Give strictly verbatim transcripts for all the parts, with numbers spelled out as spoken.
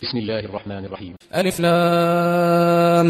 بسم الله الرحمن الرحيم. ألف لام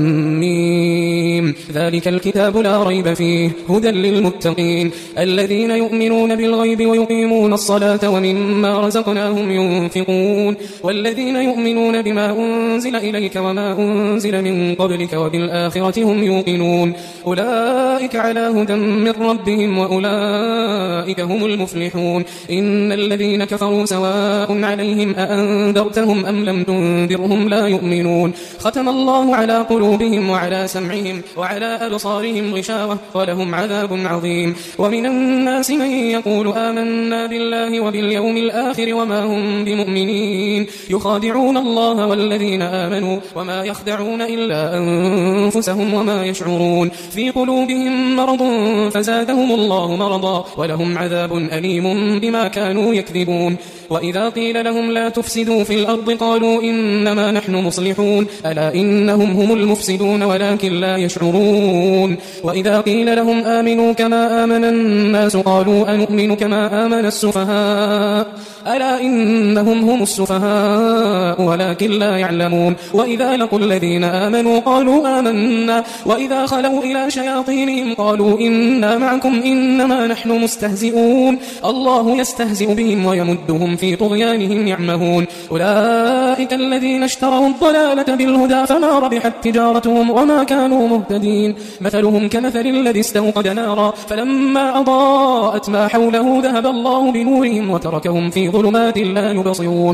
ميم. ذلك الكتاب لا ريب فيه هدى للمتقين الذين يؤمنون بالغيب ويقيمون الصلاة ومما رزقناهم ينفقون والذين يؤمنون بما أنزل إليك وما أنزل من قبلك وبالآخرة هم يوقنون أولئك على هدى من ربهم وأولئك هم المفلحون. إن الذين كفروا سواء عليهم أأنذرتهم أم لم تنذرهم لا يؤمنون. ختم الله على قلوبهم وعلى سمعهم وعلى أبصارهم غشاوة ولهم عذاب عظيم. ومن الناس من يقول آمنا بالله وباليوم الآخر وما هم بمؤمنين يخادعون الله والذين آمنوا وما يخدعون إلا أنفسهم وما يشعرون. في قلوبهم مرض فزادهم الله مرضا ولهم عذاب أليم بما كانوا يكذبون. وإذا قيل لهم لا تفسدوا في الأرض قالوا إنما نحن مصلحون ألا إنهم هم المفسدون ولكن لا يشعرون. وإذا قيل لهم آمنوا كما آمن الناس قالوا أنؤمن كما آمن السفهاء ألا إنهم هم السفهاء ولكن لا يعلمون. وإذا لقوا الذين آمنوا قالوا آمنا وإذا خلوا إلى شياطينهم قالوا إنا معكم إنما نحن مستهزئون الله يستهزئ بهم ويمدهم في طغيانهم يعمهون. أولئك الذين اشتروا الضلالة بالهدى فما ربحت تجارتهم وما كانوا مهتدين. مثلهم كمثل الذي استوقد نارا فلما أضاءت ما حوله ذهب الله بنورهم وتركهم في ظلمات لا يبصرون.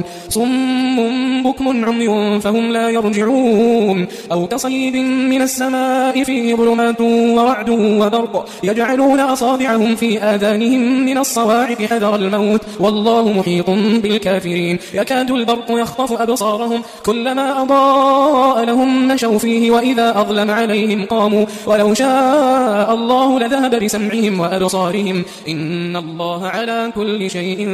صم بكم عمي فهم لا يرجعون. أو كصيب من السماء فيه ظلمات ورعد وبرق يجعلون أصابعهم في آذانهم من الصواعق حذر الموت والله محيط بالكافرين. يكاد البرق يخطف أبصارهم كلما أضاء لهم مشوا فيه وإذا أظلم عليهم قاموا ولو شاء الله لذهب بسمعهم وأبصارهم إن الله على كل شيء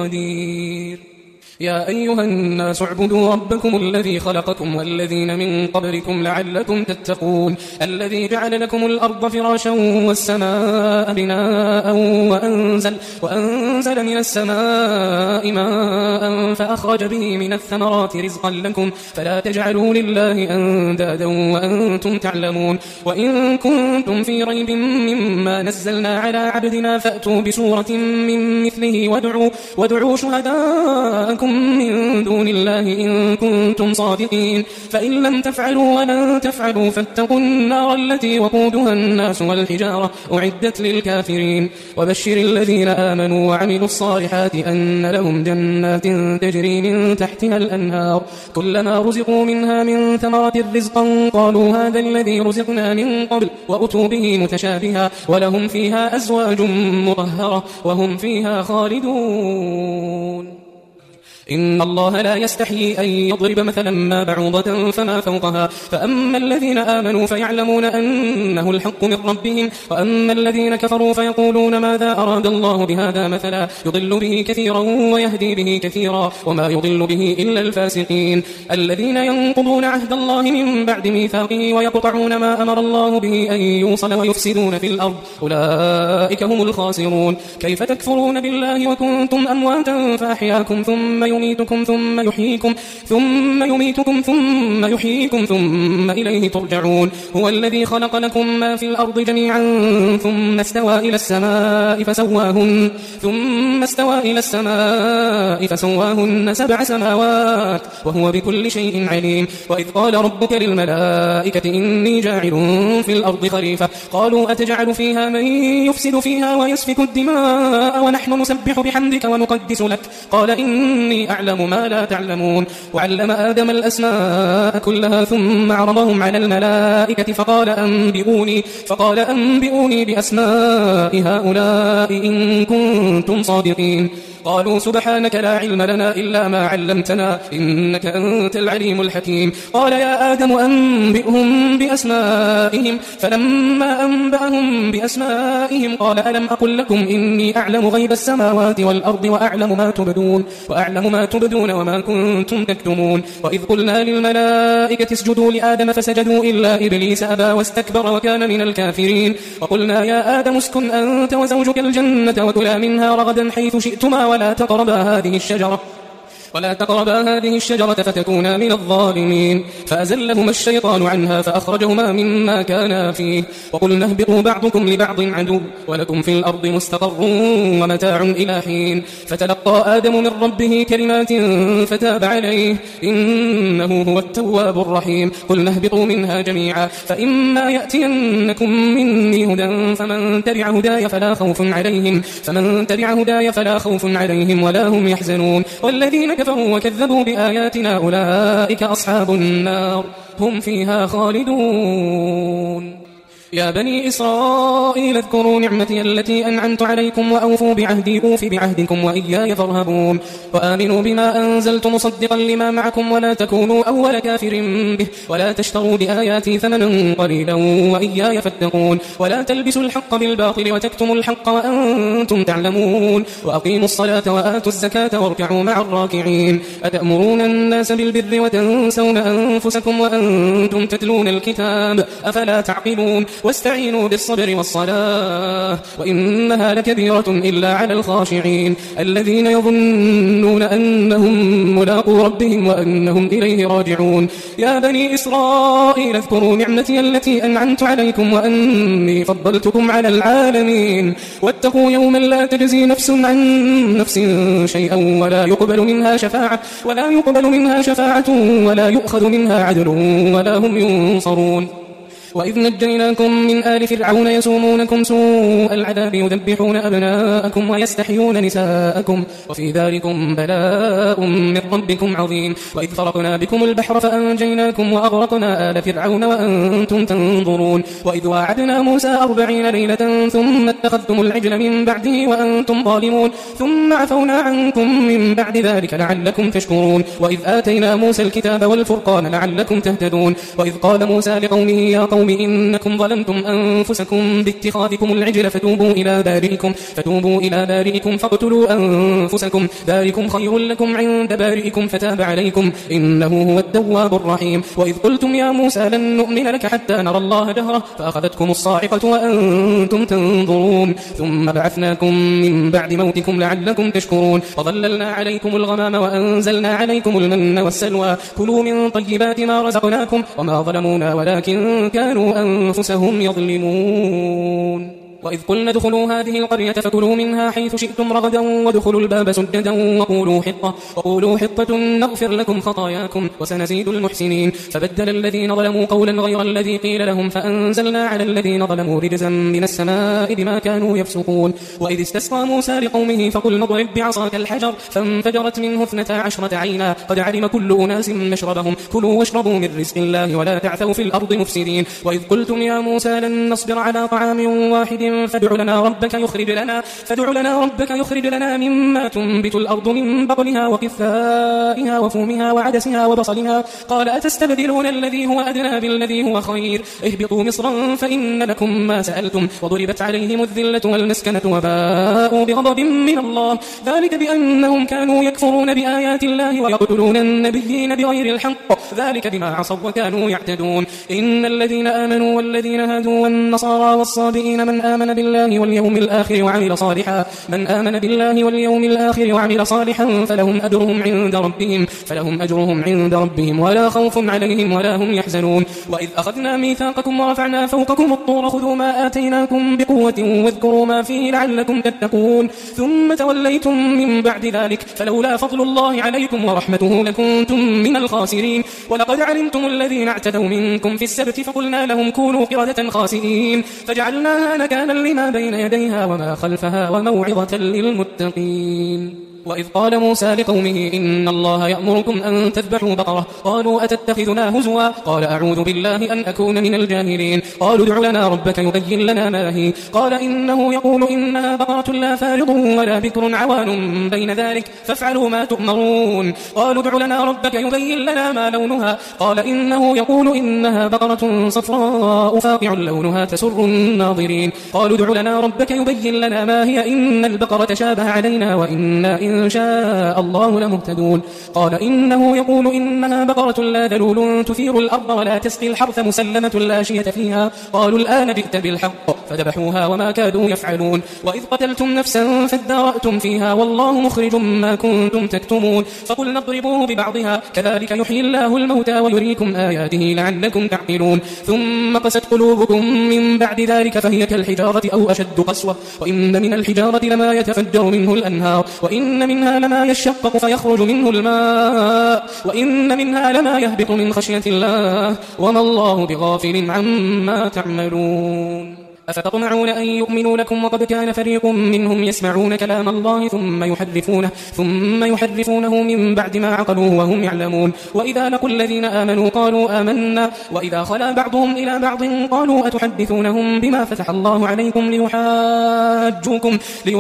قدير. يا أيها الناس اعبدوا ربكم الذي خلقكم والذين من قبلكم لعلكم تتقون الذي جعل لكم الأرض فراشا والسماء بناء وأنزل, وأنزل من السماء ماء فأخرج به من الثمرات رزقا لكم فلا تجعلوا لله أندادا وأنتم تعلمون. وإن كنتم في ريب مما نزلنا على عبدنا فأتوا بسورة من مثله وادعوا, وادعوا شهداءكم من دون الله إن كنتم صادقين فإن لم تفعلوا ولن تفعلوا فاتقوا النار التي وقودها الناس والحجارة أعدت للكافرين. وبشر الذين آمنوا وعملوا الصالحات أن لهم جنات تجري من تحتها الأنهار كلما رزقوا منها من ثمرة رزقا قالوا هذا الذي رزقنا من قبل وأتوا به متشابها ولهم فيها أزواج مطهرة وهم فيها خالدون. إن الله لا يستحيي أن يضرب مثلا ما بعوضة فما فوقها فأما الذين آمنوا فيعلمون أنه الحق من ربهم وأما الذين كفروا فيقولون ماذا أراد الله بهذا مثلا يضل به كثيرا ويهدي به كثيرا وما يضل به إلا الفاسقين الذين ينقضون عهد الله من بعد ميثاقه ويقطعون ما أمر الله به أن يوصل ويفسدون في الأرض أولئك هم الخاسرون. كيف تكفرون بالله وكنتم أمواتا فأحياكم ثم يميتكم ثم يحييكم ثم يميتكم ثم يحييكم ثم إليه ترجعون. هو الذي خلق لكم ما في الأرض جميعا ثم استوى إلى السماء فسواهن ثم استوى إلى السماء فسواهن سبع سماوات وهو بكل شيء عليم. وإذ قال ربك للملائكة إني جاعل في الأرض خليفة قالوا أتجعل فيها من يفسد فيها ويسفك الدماء ونحن نسبح بحمدك ونقدس لك قال إني أعلم ما لا تعلمون. وعلم آدم الأسماء كلها ثم عرضهم على الملائكة فقال أنبئوني, فقال أنبئوني بأسماء هؤلاء إن كنتم صادقين. قالوا سبحانك لا علم لنا إلا ما علمتنا إنك أنت العليم الحكيم. قال يا آدم أنبئهم بأسمائهم فلما أنبأهم بأسمائهم قال ألم أقل لكم إني أعلم غيب السماوات والأرض وأعلم ما تبدون وأعلم ما تبدون وما كنتم تكتمون. وإذ قلنا للملائكة اسجدوا لآدم فسجدوا إلا إبليس أبى واستكبر وكان من الكافرين. وقلنا يا آدم اسكن أنت وزوجك الجنة وكلا منها رغدا حيث شئتما ولا تقربا هذه الشجرة ولا تقربا هذه الشجرة فتكونا من الظالمين. فأزلهما الشيطان عنها فأخرجهما مما كانا فيه وقلنا اهبطوا بعضكم لبعض عدو ولكم في الأرض مستقر ومتاع إلى حين. فتلقى آدم من ربه كلمات فتاب عليه إنه هو التواب الرحيم. قلنا اهبطوا منها جميعا فإما يأتينكم مني هدى فمن تبع هداي فلا خوف عليهم فمن تبع هداي فلا خوف عليهم ولا هم يحزنون. والذين كفروا وكذبوا بآياتنا أولئك أصحاب النار هم فيها خالدون. يا بني إسرائيل اذكروا نعمتي التي أنعمت عليكم وأوفوا بعهدي أوف بعهدكم وإياي فارهبون. وآمنوا بما أنزلت مصدقا لما معكم ولا تكونوا أول كافر به ولا تشتروا بآياتي ثمنا قليلا وإياي فاتقون. ولا تلبسوا الحق بالباطل وتكتموا الحق وأنتم تعلمون. وأقيموا الصلاة وآتوا الزكاة واركعوا مع الراكعين. أتأمرون الناس بالبر وتنسون أنفسكم وأنتم تتلون الكتاب أفلا تعقلون. واستعينوا بالصبر والصلاة وإنها لكبيرة إلا على الخاشعين الذين يظنون أنهم ملاقو ربهم وأنهم إليه راجعون. يا بني إسرائيل اذكروا نعمتي التي أنعمت عليكم وأني فضلتكم على العالمين. واتقوا يوما لا تجزي نفس عن نفس شيئا ولا يقبل منها شفاعة ولا يقبل منها شفاعة ولا يؤخذ منها عدل ولا هم ينصرون. وإذ نجيناكم من آل فرعون يسومونكم سوء العذاب يذبحون أبناءكم ويستحيون نساءكم وفي ذلكم بلاء من ربكم عظيم. وإذ فرقنا بكم البحر فأنجيناكم وأغرقنا آل فرعون وأنتم تنظرون. وإذ واعدنا موسى أربعين ليلة ثم اتخذتم العجل من بعده وأنتم ظالمون ثم عفونا عنكم من بعد ذلك لعلكم تشكرون. وإذ آتينا موسى الكتاب والفرقان لعلكم تهتدون. وإذ قال موسى لقومه يا قوم إنكم ظلمتم أنفسكم باتخاذكم العجل فتوبوا إلى بارئكم فتوبوا إلى بارئكم فاقتلوا أنفسكم ذلكم خير لكم عند بارئكم فتاب عليكم إنه هو التواب الرحيم. وإذ قلتم يا موسى لن نؤمن لك حتى نرى الله جهرة فأخذتكم الصاعقة وأنتم تنظرون ثم بعثناكم من بعد موتكم لعلكم تشكرون. وظللنا عليكم الغمام وأنزلنا عليكم المن والسلوى كلوا من طيبات ما رزقناكم وما ظلمونا ولكن كانوا أنفسهم يظلمون. وإذ قلنا ادخلوا هذه القرية فكلوا منها حيث شئتم رغدا وادخلوا الباب سجدا وقولوا حطة وقولوا حطة نغفر لكم خطاياكم وسنزيد المحسنين. فبدل الذين ظلموا قولا غير الذي قيل لهم فأنزلنا على الذين ظلموا رجزا من السماء بما كانوا يفسقون. وإذ استسقى موسى لقومه فقلنا اضرب بعصاك الحجر فانفجرت منه اثنتا عشرة عينا قد علم كل أناس مشربهم كلوا واشربوا من رزق الله ولا تعثوا في الأرض مفسدين. وإذ قلتم يا موسى لن نصبر على طعام واحد فادع لنا ربك يخرج لنا فادع لنا ربك يخرج لنا مما تنبت الأرض من بقلها وقثائها وفومها وعدسها وبصلها قال أتستبدلون الذي هو أدنى بالذي هو خير اهبطوا مصرا فإن لكم ما سألتم وضربت عليهم الذلة والمسكنة وباءوا بغضب من الله ذلك بأنهم كانوا يكفرون بآيات الله ويقتلون النبيين بغير الحق ذلك بما عصوا وكانوا يعتدون. إن الذين آمنوا والذين هادوا والنصارى والصابئين من آمن بالله واليوم الآخر وعمل صالحا من آمن بالله واليوم الآخر وعمل صالحا فلهم أجرهم عند ربهم فلهم أجرهم عند ربهم ولا خوف عليهم ولا هم يحزنون. وإذ أخذنا ميثاقكم ورفعنا فوقكم الطور خذوا ما آتيناكم بقوة واذكروا ما فيه لعلكم تتقون ثم توليتم من بعد ذلك فلولا فضل الله عليكم ورحمته لكنتم من الخاسرين. ولقد علمتم الذين اعتدوا منكم في السبت فقلنا لهم كونوا قردة خاسئين فجعلناها نكالا لما بين يديها وما خلفها وموعظة للمتقين. وإذ قال موسى لقومه إن الله يأمركم أن تذبحوا بقرة قالوا أتتخذنا هزوا قال أعوذ بالله أن أكون من الجاهلين. قالوا ادع لنا ربك يبين لنا ما هي قال إنه يقول إنها بقرة لا فارض ولا بكر عوان بين ذلك فافعلوا ما تؤمرون. قالوا ادع لنا ربك يبين لنا ما لونها قال إنه يقول إنها بقرة صفراء فاقع لونها تسر الناظرين. قالوا ادع لنا ربك يبين لنا ما هي إن البقرة تشابه علينا وإنا إن إن شاء الله لمهتدون. قال إنه يقول إنها بقرة لا ذلول تثير الأرض ولا تسقي الحرث مسلمة لا شية فيها. قالوا الآن جئت بالحق فذبحوها وما كادوا يفعلون. وإذ قتلتم نفسا فادارأتم فيها والله مخرج ما كنتم تكتمون. فقلنا اضربوه ببعضها كذلك يحيي الله الموتى ويريكم آياته لعلكم تعقلون. ثم قست قلوبكم من بعد ذلك فهي كالحجارة أو أشد قسوة. وإن من الحجارة لما يتفجر منه الأنهار وإن منها لما يشقق فيخرج منه الماء وإن منها لما يهبط من خشية الله وما الله بغافل عما تعملون. أفتطمعون أن يؤمنوا لكم وقد كان فريق منهم يسمعون كلام الله ثم يحرفونه ثم يحرفونه من بعد ما عقلوه وهم يعلمون. وإذا لقوا الذين آمنوا قالوا آمنا وإذا خلا بعضهم إلى بعض قالوا أتحدثونهم بما فتح الله عليكم ليحاجوكم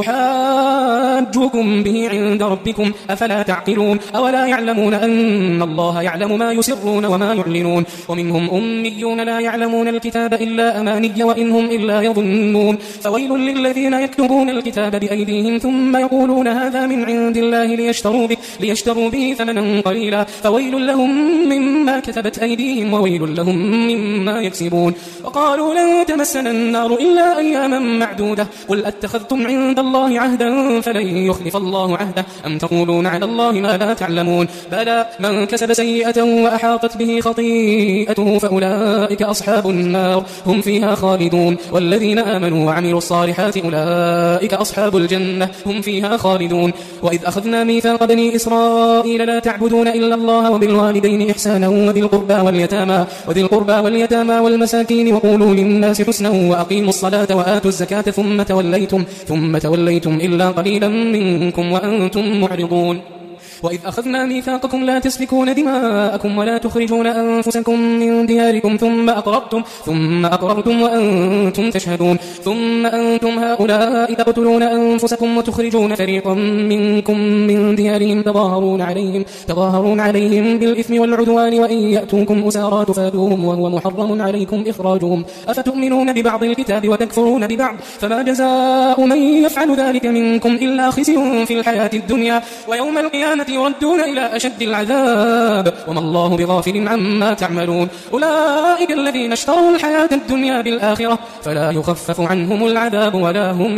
ليحاجوكم به عند ربكم أفلا تعقلون. أولا يعلمون أن الله يعلم ما يسرون وما يعلنون. ومنهم أميون لا يعلمون الكتاب إلا أماني وإنهم إلا يظنون. فويل للذين يكتبون الكتاب بأيديهم ثم يقولون هذا من عند الله ليشتروا به, ليشتروا به ثمنا قليلا فويل لهم مما كتبت أيديهم وويل لهم مما يكسبون. وقالوا لن تمسنا النار إلا أياما معدودة قل أتخذتم عند الله عهدا فلن يخلف الله عهده أم تقولون على الله ما لا تعلمون. بلى من كسب سيئة وأحاطت به خطيئته فأولئك أصحاب النار هم فيها خالدون. والذين آمنوا وعملوا الصالحات أولئك أصحاب الجنة هم فيها خالدون. وإذ أخذنا ميثاق بني إسرائيل لا تعبدون إلا الله وبالوالدين إحسانا وذي القربى واليتامى وذي القربى واليتامى والمساكين وقولوا للناس حسنا وأقيموا الصلاة وآتوا الزكاة ثم توليتم ثم توليتم إلا قليلا منكم وأنتم معرضون. وإذ أخذنا ميثاقكم لا تسفكون دماءكم ولا تخرجون أنفسكم من دياركم ثم أقررتم ثم أقررتم وأنتم تشهدون. ثم أنتم هؤلاء تقتلون أنفسكم وتخرجون فريقا منكم من ديارهم تظاهرون عليهم تظاهرون عليهم بالإثم والعدوان وإن يأتوكم أسارى تفادوهم وهو محرم عليكم إخراجهم. أفتؤمنون ببعض الكتاب وتكفرون ببعض فما جزاء من يفعل ذلك منكم إلا خزي في الحياة الدنيا ويوم القيامة يردون إلى أشد العذاب وما الله بغافل عما تعملون. أولئك الذين اشتروا الحياة الدنيا بالآخرة فلا يخفف عنهم العذاب ولا هم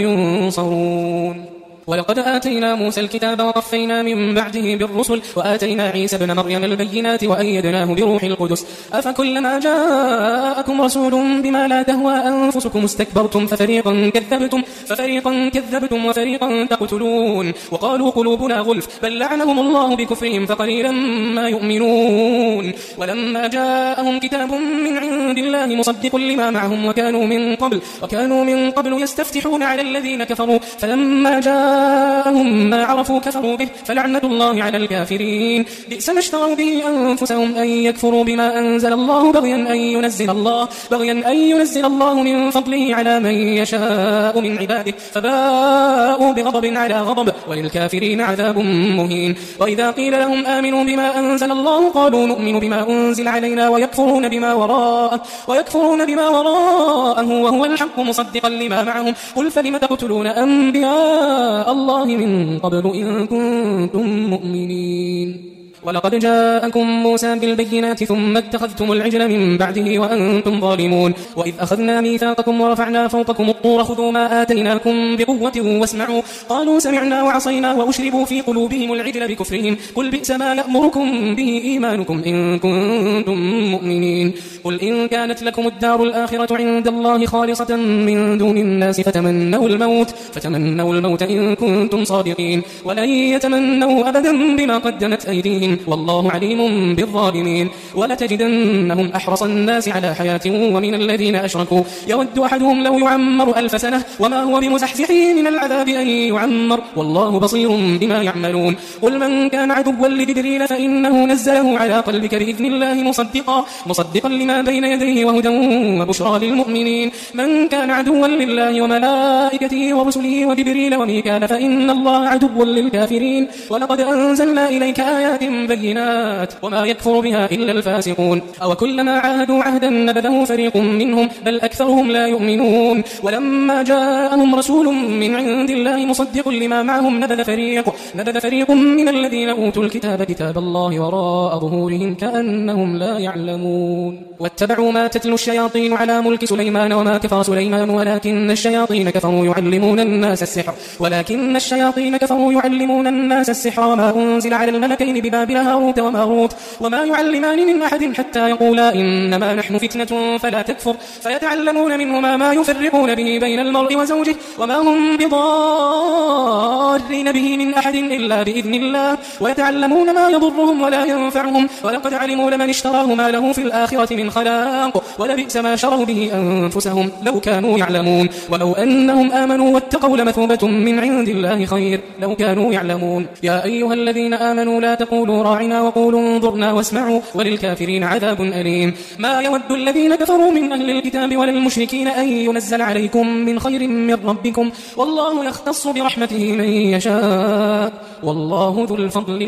ينصرون. ولقد آتينا موسى الكتاب وقفينا من بعده بالرسل وآتينا عيسى ابن مريم البينات وأيدناه بروح القدس. أفكلما جاءكم رسول بما لا تهوى أنفسكم استكبرتم ففريقا كذبتم ففريقا كذبتم وفريقا تقتلون. وقالوا قلوبنا غلف بل لعنهم الله بكفرهم فقليلا ما يؤمنون. ولما جاءهم كتاب من عند الله مصدق لما معهم وكانوا من قبل وكانوا من قبل يستفتحون على الذين كفروا فلما جاء جاءهم ما عرفوا كفروا به فلعنة الله على الكافرين. بئس ما اشتروا به أنفسهم أن يكفروا بما أنزل الله بغيا أن ينزل الله بغيا أن ينزل الله من فضله على من يشاء من عباده فباءوا بغضب على غضب وللكافرين عذاب مهين. وإذا قيل لهم آمنوا بما أنزل الله قالوا نؤمن بما أنزل علينا ويكفرون بما وراءه ويكفرون بما وراءه وهو الحق مصدقا لما معهم قل فلم تقتلون أنبياء الله من قبل إن كنتم مؤمنين. ولقد جاءكم موسى بالبينات ثم اتخذتم العجل من بعده وأنتم ظالمون. وإذ أخذنا ميثاقكم ورفعنا فوقكم الطور خذوا ما آتيناكم بقوة واسمعوا قالوا سمعنا وعصينا وأشربوا في قلوبهم العجل بكفرهم قل بئس ما يأمركم به إيمانكم إن كنتم مؤمنين. قل إن كانت لكم الدار الآخرة عند الله خالصة من دون الناس فتمنوا الموت فتمنوا الموت إن كنتم صادقين ولن يتمنوا أبدا بما قدمت أيديهم والله عليم بالظالمين. ولتجدنهم أحرص الناس على حياة ومن الذين أشركوا يود أحدهم لو يعمر ألف سنة وما هو بمزحزحه من العذاب أن يعمر والله بصير بما يعملون. قل من كان عدوا لجبريل فإنه نزله على قلبك بإذن الله مصدقا مصدقا لما بين يديه وهدى وبشرى للمؤمنين. من كان عدوا لله وملائكته ورسله وجبريل وميكال فإن الله عدو للكافرين. ولقد أنزلنا إليك آيات بينات وما يكفر بها إلا الفاسقون. أو كلما عاهدوا عهدا نبذه فريق منهم بل أكثرهم لا يؤمنون. ولما جاءهم رسول من عند الله مصدق لما معهم نبذ فريق, نبذ فريق من الذين أوتوا الكتاب كتاب الله وراء ظهورهم كأنهم لا يعلمون. واتبعوا ما تتلو الشياطين على ملك سليمان وما كفر سليمان ولكن الشياطين كفروا يعلمون الناس السحر ولكن الشياطين كفروا يعلمون الناس السحر وما أنزل على الملكين ببابل هاروت وماروت وما يعلمان من أحد حتى يقولا إنما نحن فتنة فلا تكفر فيتعلمون منهما ما يفرقون به بين المرء وزوجه وما هم بضارين به من أحد إلا بإذن الله ويتعلمون ما يضرهم ولا ينفعهم ولقد علموا لمن اشتراه ما له في الآخرة من خلاق ولبئس ما شروا به أنفسهم لو كانوا يعلمون. ولو أنهم آمنوا واتقوا لمثوبة من عند الله خير لو كانوا يعلمون. يا أيها الذين آمنوا لا تقولوا راعنا وقولوا انظرنا واسمعوا وللكافرين عذاب أليم. ما يود الذين كفروا من أهل الكتاب ولا المشركين أن ينزل عليكم من خير من ربكم والله يختص برحمته من يشاء والله ذو الفضل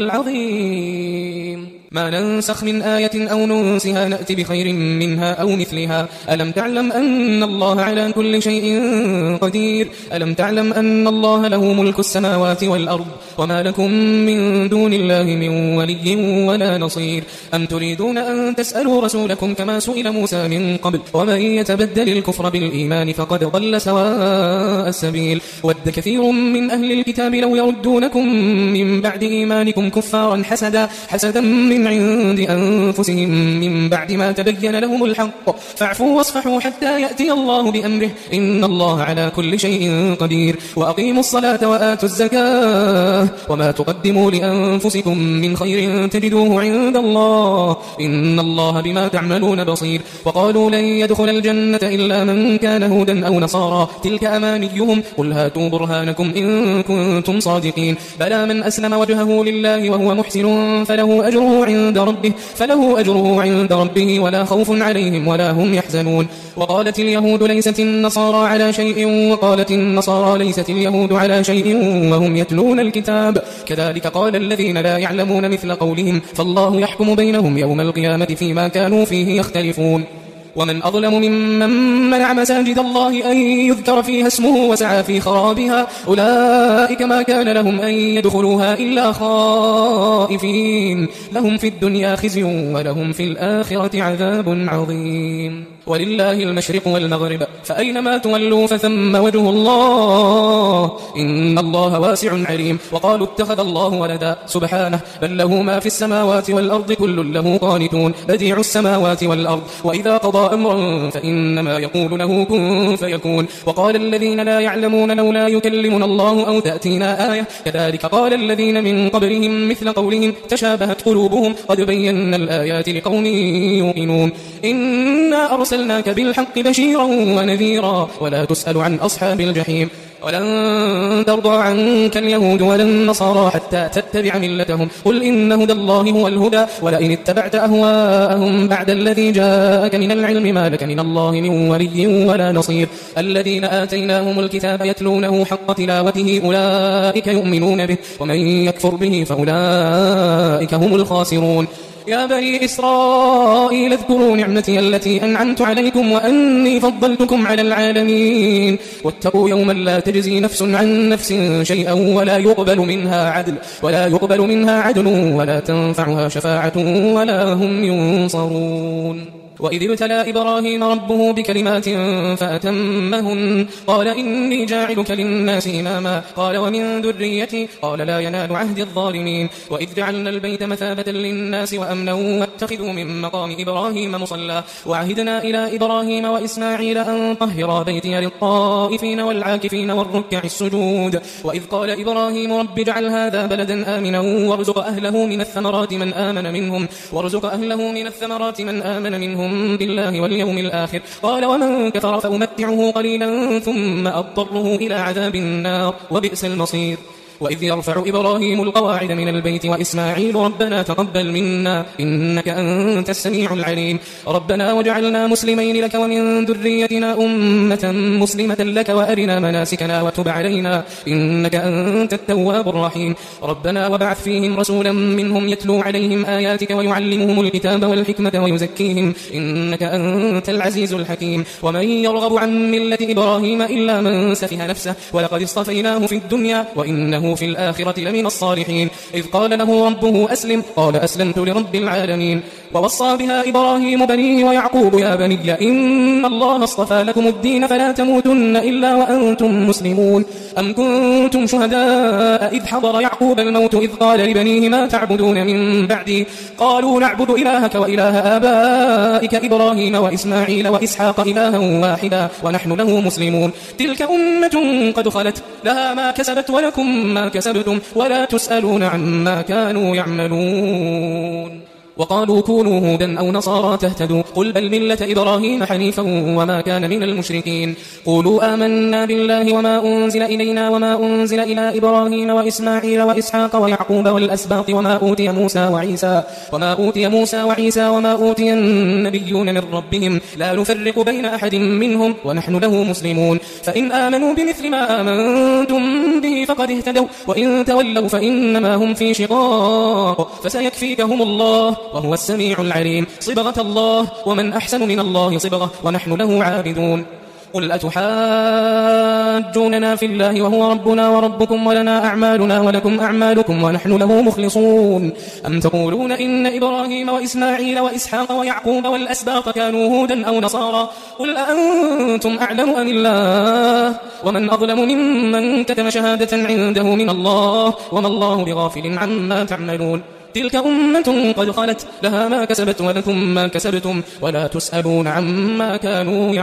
العظيم. ما ننسخ من آية أو ننسها نأتي بخير منها أو مثلها. ألم تعلم أن الله على كل شيء قدير. ألم تعلم أن الله له ملك السماوات والأرض وما لكم من دون الله من ولي ولا نصير. أم تريدون أن تسألوا رسولكم كما سئل موسى من قبل ومن يتبدل الكفر بالإيمان فقد ضل سواء السبيل. ود كثير من أهل الكتاب لو يردونكم من بعد إيمانكم كفارا حسدا حسدا من عند أنفسهم من بعد ما تبين لهم الحق فاعفوا واصفحوا حتى يأتي الله بأمره إن الله على كل شيء قدير. وأقيموا الصلاة وآتوا الزكاة وما تقدموا لأنفسكم من خير تجدوه عند الله إن الله بما تعملون بصير. وقالوا لن يدخل الجنة إلا من كان هودا أو نصارى تلك أمانيهم قل هاتوا برهانكم إن كنتم صادقين. بلى من أسلم وجهه لله وهو محسن فله أجره عند ربه فله أجره عند ربه ولا خوف عليهم ولا هم يحزنون. وقالت اليهود ليست النصارى على شيء وقالت النصارى ليست اليهود على شيء وهم يتلون الكتاب كذلك قال الذين لا يعلمون مثل قولهم فالله يحكم بينهم يوم القيامة فيما كانوا فيه يختلفون. ومن أظلم ممن منع مساجد الله أن يذكر فيها اسمه وسعى في خرابها أولئك ما كان لهم أن يدخلوها إلا خائفين لهم في الدنيا خزي ولهم في الآخرة عذاب عظيم. ولله المشرق والمغرب فأينما تولوا فثم وجه الله إن الله واسع عليم. وقالوا اتخذ الله ولدا سبحانه بل له ما في السماوات والأرض كل له قانتون بديع السماوات والأرض وإذا قضى أمرا فإنما يقول له كن فيكون. وقال الذين لا يعلمون لولا يكلمنا الله أو تأتينا آية كذلك قال الذين من قبلهم مثل قولهم تشابهت قلوبهم قد بينا الآيات لقوم يوقنون. إنا أرسلناك بالحق بشيرا ونذيرا ولا تسأل عن أصحاب الجحيم. ولن ترضى عنك اليهود ولا النصارى حتى تتبع ملتهم قل إن هدى الله هو الهدى ولئن اتبعت أهواءهم بعد الذي جاءك من العلم ما لك من الله من ولي ولا نصير. الذين آتيناهم الكتاب يتلونه حق تلاوته أولئك يؤمنون به ومن يكفر به فأولئك هم الخاسرون. يا بني إسرائيل اذكروا نعمتي التي أنعمت عليكم وأني فضلتكم على العالمين واتقوا يوما لا تجزي نفس عن نفس شيئا ولا يقبل منها عدل ولا يقبل منها عدل ولا تنفعها شفاعة ولا هم ينصرون. وإذ ابتلى إبراهيم ربه بكلمات فأتمهن قال إني جاعلك للناس إماما قال ومن ذريتي قال لا ينال عهد الظالمين. وإذ جعلنا البيت مثابة للناس وأمنا واتخذوا من مقام إبراهيم مصلى وعهدنا إلى إبراهيم وإسماعيل أن طهرا بيتي للطائفين والعاكفين والركع السجود. وإذ قال إبراهيم رب اجعل هذا بلدا آمنا وارزق أهله من الثمرات من آمن منهم وارزق أهله من الثمرات من آمن منهم بالله واليوم الآخر قال ومن كفر فأمتعه قليلا ثم أضطره إلى عذاب النار وبئس المصير. وإذ يرفع إبراهيم القواعد من البيت وإسماعيل ربنا تقبل منا إنك أنت السميع العليم ربنا وجعلنا مسلمين لك ومن ذريتنا أمة مسلمة لك وأرنا مناسكنا وتب علينا إنك أنت التواب الرحيم ربنا وبعث فيهم رسولا منهم يتلو عليهم آياتك ويعلمهم الكتاب والحكمة ويزكيهم إنك أنت العزيز الحكيم ومن يرغب عن ملة إبراهيم إلا من سفه نفسه ولقد اصطفيناه في الدنيا وإنه في الآخرة لمن الصالحين إذ قال له ربه أسلم قال أسلمت لرب العالمين ووصى بها إبراهيم بنيه ويعقوب يا بني إن الله اصطفى لكم الدين فلا تموتن إلا وأنتم مسلمون أم كنتم شهداء إذ حضر يعقوب الموت إذ قال لبنيه ما تعبدون من بعدي قالوا نعبد إلهك وإله آبائك إبراهيم وإسماعيل وإسحاق إلها واحدا ونحن له مسلمون تلك أمة قد خلت لها ما كسبت ولكم ما كسبتم ولا تسألون عما كانوا يعملون وقالوا كونوا هودا أو نصارى تهتدوا قل بل ملة إبراهيم حنيفا وما كان من المشركين قولوا آمنا بالله وما أنزل إلينا وما أنزل إلى إبراهيم وإسماعيل وإسحاق ويعقوب والأسباط وما أوتي موسى وعيسى وما أوتي موسى وعيسى وما أوتي النبيون من ربهم لا نفرق بين أحد منهم ونحن له مسلمون فإن آمنوا بمثل ما آمنتم به فقد اهتدوا وإن تولوا فإنما هم في شقاق فسيكفيكهم الله وهو السميع العليم صبغة الله ومن أحسن من الله صبغة ونحن له عابدون قل أتحاجوننا في الله وهو ربنا وربكم ولنا أعمالنا ولكم أعمالكم ونحن له مخلصون أم تقولون إن إبراهيم وإسماعيل وإسحاق ويعقوب والأسباط كانوا هودا أو نصارى قل أأنتم أعلم أم الله ومن أظلم ممن كتم شهادة عنده من الله وما الله بغافل عما تعملون تلك أمة قد خلت لها ما كسبت ولكم ما كسبتم ولا تسألون عما كانوا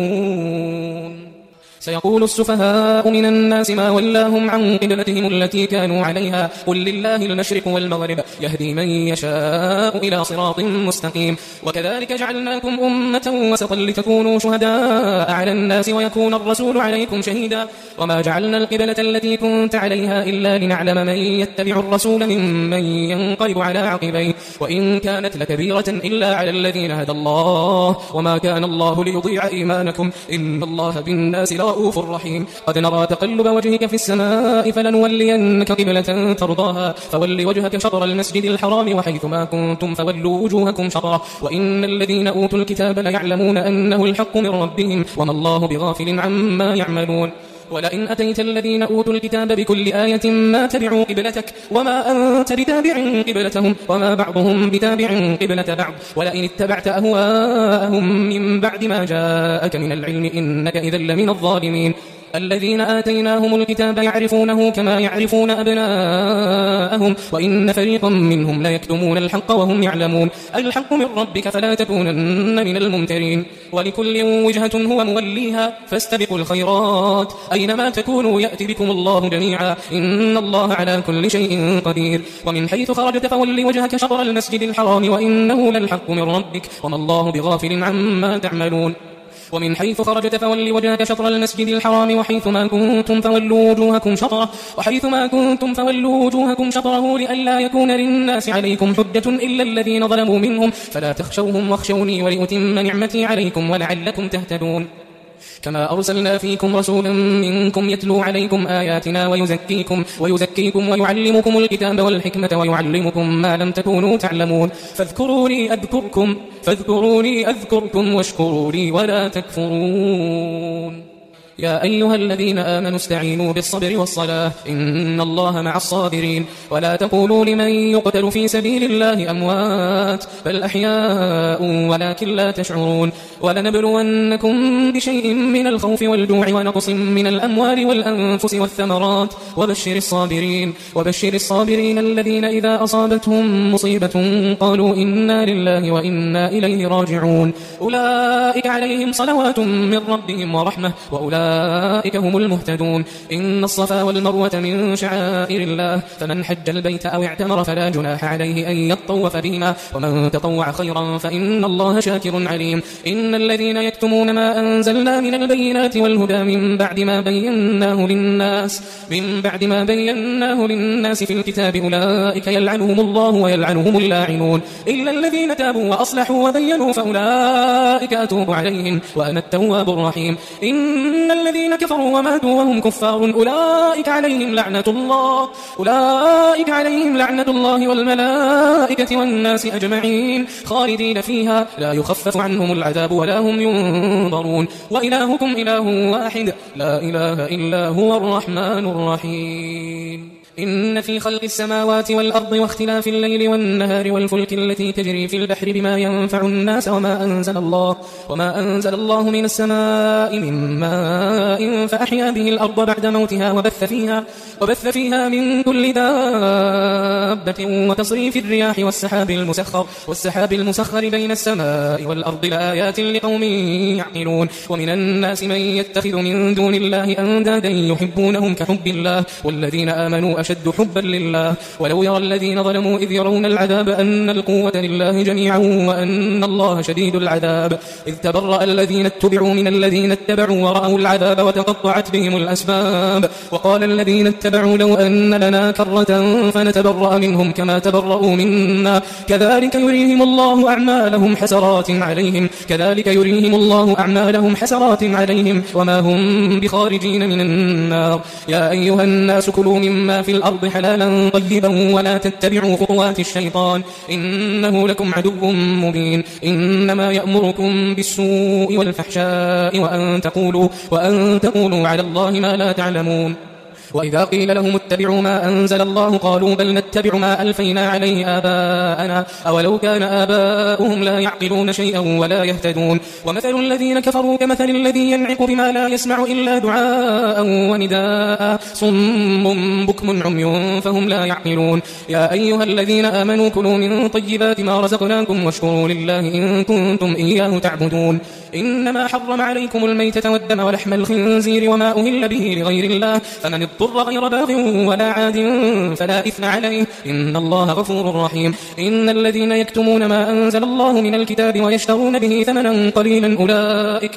يعملون سيقول السفهاء من الناس ما ولاهم عن قبلتهم التي كانوا عليها قل لله المشرق والمغرب يهدي من يشاء إلى صراط مستقيم وكذلك جعلناكم أمة وسطا لتكونوا شهداء على الناس ويكون الرسول عليكم شهيدا وما جعلنا القبلة التي كنت عليها إلا لنعلم من يتبع الرسول ممن ينقلب على عقبيه وإن كانت لكبيرة إلا على الذين هدى الله وما كان الله ليضيع إيمانكم إن الله بالناس رؤوف رحيم قد نرى تقلب وجهك في السماء فلنولينك قبلة ترضاها فول وجهك شطر المسجد الحرام وحيث ما كنتم فولوا وجوهكم شطره وإن الذين أوتوا الكتاب ليعلمون أنه الحق من ربهم وما الله بغافل عما يعملون ولئن أتيت الذين أوتوا الكتاب بكل آية ما تبعوا قبلتك وما أنت بتابع قبلتهم وما بعضهم بتابع قبلة بعض ولئن اتبعت أهواءهم من بعد ما جاءك من العلم إنك إذا لمن الظالمين الذين آتيناهم الكتاب يعرفونه كما يعرفون أبناءهم وإن فريقا منهم ليكتمون الحق وهم يعلمون الحق من ربك فلا تكونن من الممترين ولكل وجهة هو موليها فاستبقوا الخيرات أينما تكونوا يأتي بكم الله جميعا إن الله على كل شيء قدير ومن حيث خرجت فول وجهك شطر المسجد الحرام وإنه للحق من ربك وما الله بغافل عما تعملون ومن حيث خرجت فول وجهك شطر المسجد الحرام وحيث ما كنتم فولوا وجوهكم شطره وحيث ما كنتم فولوا وجوهكم شطره لئلا يكون للناس عليكم حجة إلا الذين ظلموا منهم فلا تخشوهم واخشوني ولأتم نعمتي عليكم ولعلكم تهتدون كما أرسلنا فيكم رسولا منكم يتلو عليكم آياتنا ويزكيكم ويزكيكم ويعلمكم الكتاب والحكمة ويعلمكم ما لم تكونوا تعلمون فاذكروني أذكركم فاذكروني أذكركم واشكروا لي ولا تكفرون يا أيها الذين آمنوا استعينوا بالصبر والصلاة إن الله مع الصابرين ولا تقولوا لمن يقتل في سبيل الله أموات بل أحياء ولكن لا تشعرون ولنبلونكم بشيء من الخوف والجوع ونقص من الأموال والأنفس والثمرات وبشر الصابرين وبشر الصابرين الذين إذا أصابتهم مصيبة قالوا إنا لله وإنا إليه راجعون أولئك عليهم صلوات من ربهم ورحمة وأولئك فأولئك هم المهتدون. إن الصفا والمروة من شعائر الله، فمن حج البيت أو اعتمر فلا جناح عليه أن يطوف بهما، ومن تطوع خيرا فإن الله شاكر عليم. إن الذين يكتمون ما أنزلنا من البينات والهدى من بعد ما بيناه للناس من بعد ما بيناه للناس في الكتاب أولئك يلعنهم الله ويلعنهم اللاعنون، إلا الذين تابوا وأصلحوا وبينوا فأولئك أتوب عليهم وأنا التواب الرحيم. إن الذين كفروا وماتوا وهم كفار أولئك عليهم لعنة الله أولئك عليهم لعنة الله والملائكة والناس أجمعين خالدين فيها لا يخفف عنهم العذاب ولا هم ينظرون. وإلهكم إله واحد لا إله إلا هو الرحمن الرحيم. إن في خلق السماوات والأرض واختلاف الليل والنهار والفلك التي تجري في البحر بما ينفع الناس وما أنزل الله وما أنزل الله من السماء من ماء فأحيا به الأرض بعد موتها وبث فيها وبث فيها من كل دابة وتصريف الرياح والسحاب المسخر والسحاب المسخر بين السماء والأرض لآيات لقوم يعقلون. ومن الناس من يتخذ من دون الله أندادا يحبونهم كحب الله والذين آمنوا أشد حبا لله. ولو يرى الذين ظلموا إذ يرون العذاب أن القوة لله جميعا وأن الله شديد العذاب إذ تبرأ الذين اتبعوا من الذين اتبعوا ورأوا العذاب وتقطعت بهم الأسباب. وقال الذين اتبعوا لو أن لنا كرة فنتبرأ منهم كما تبرأوا منا كذلك يريهم الله أعمالهم حسرات عليهم كذلك يريهم الله أعمالهم حسرات عليهم وما هم بخارجين من النار. يا أيها الناس كلوا مما في الأرض حلالا طيبا ولا تتبعوا خطوات الشيطان إنه لكم عدو مبين. إنما يأمركم بالسوء والفحشاء وأن تقولوا, وأن تقولوا على الله ما لا تعلمون. وإذا قيل لهم اتبعوا ما أنزل الله قالوا بل نتبع ما ألفينا عليه آباءنا أولو كان آباؤهم لا يعقلون شيئا ولا يهتدون. ومثل الذين كفروا كمثل الذي ينعق بما لا يسمع إلا دعاء ونداء صم بكم عمي فهم لا يعقلون. يا أيها الذين آمنوا كلوا من طيبات ما رزقناكم واشكروا لله إن كنتم إياه تعبدون. إنما حرم عليكم الميتة والدم ولحم الخنزير وما أهل به لغير الله فمن اضطر غير باغ ولا عاد فلا إثم عليه إن الله غفور رحيم. إن الذين يكتمون ما أنزل الله من الكتاب ويشترون به ثمنا قليلا أولئك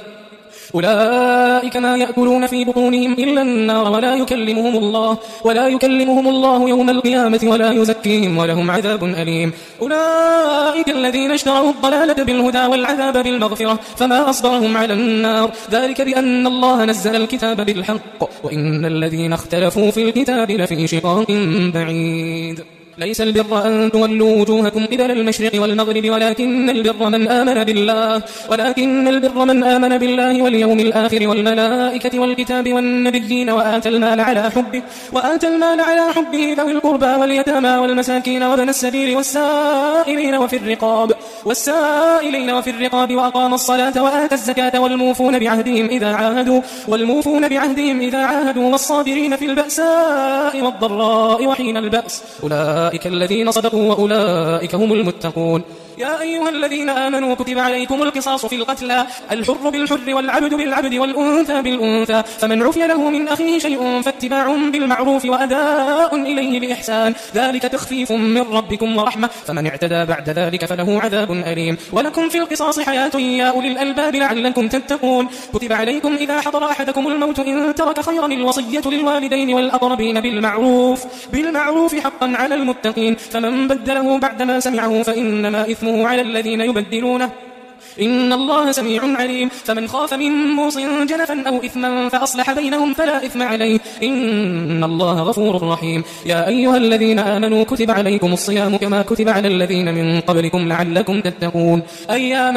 أولئك ما يأكلون في بطونهم إلا النار ولا يكلمهم الله ولا يكلمهم الله يوم القيامة ولا يزكيهم ولهم عذاب أليم. أولئك الذين اشتروا الضلالة بالهدى والعذاب بالمغفرة فما أصبرهم على النار ذلك بأن الله نزل الكتاب بالحق وإن الذين اختلفوا في الكتاب لفي شقاق بعيد. ليس البر أن تولوا وجوهكم قبل المشرق والمغرب ولكن البر من آمن بالله ولكن البر من آمن بالله واليوم الآخر والملائكة والكتاب والنبيين وآتى المال على حبه وآتى المال على حبه ذوي القربى واليتامى والمساكين وابن السبيل والسائلين وفي الرقاب والسائلين وفي الرقاب وأقام الصلاة وآتى الزكاة والموفون بعهدهم إذا عاهدوا والموفون بعهدهم إذا عاهدوا والصابرين في البأساء والضراء وحين البأس أولئك الذين صدقوا وأولئك هم المتقون. يا أيها الذين آمنوا كتب عليكم القصاص في القتلى الحر بالحر والعبد بالعبد والأنثى بالأنثى فمن عفي له من أخيه شيء فاتباع بالمعروف وأداء إليه بإحسان ذلك تخفيف من ربكم ورحمة فمن اعتدى بعد ذلك فله عذاب أليم. ولكم في القصاص حياة يا أولي الألباب لعلكم تتقون. كتب عليكم إذا حضر أحدكم الموت إن ترك خيرا الوصية للوالدين والأقربين بالمعروف بالمعروف حقا على المتقين فمن بدله بعدما سمعه فإنما إثمه على الذين يبدلونه إن الله سميع عليم. فمن خاف من موص جنفا أو إثما فأصلح بينهم فلا إثم عليه إن الله غفور رحيم. يا أيها الذين آمنوا كتب عليكم الصيام كما كتب على الذين من قبلكم لعلكم تتقون أياما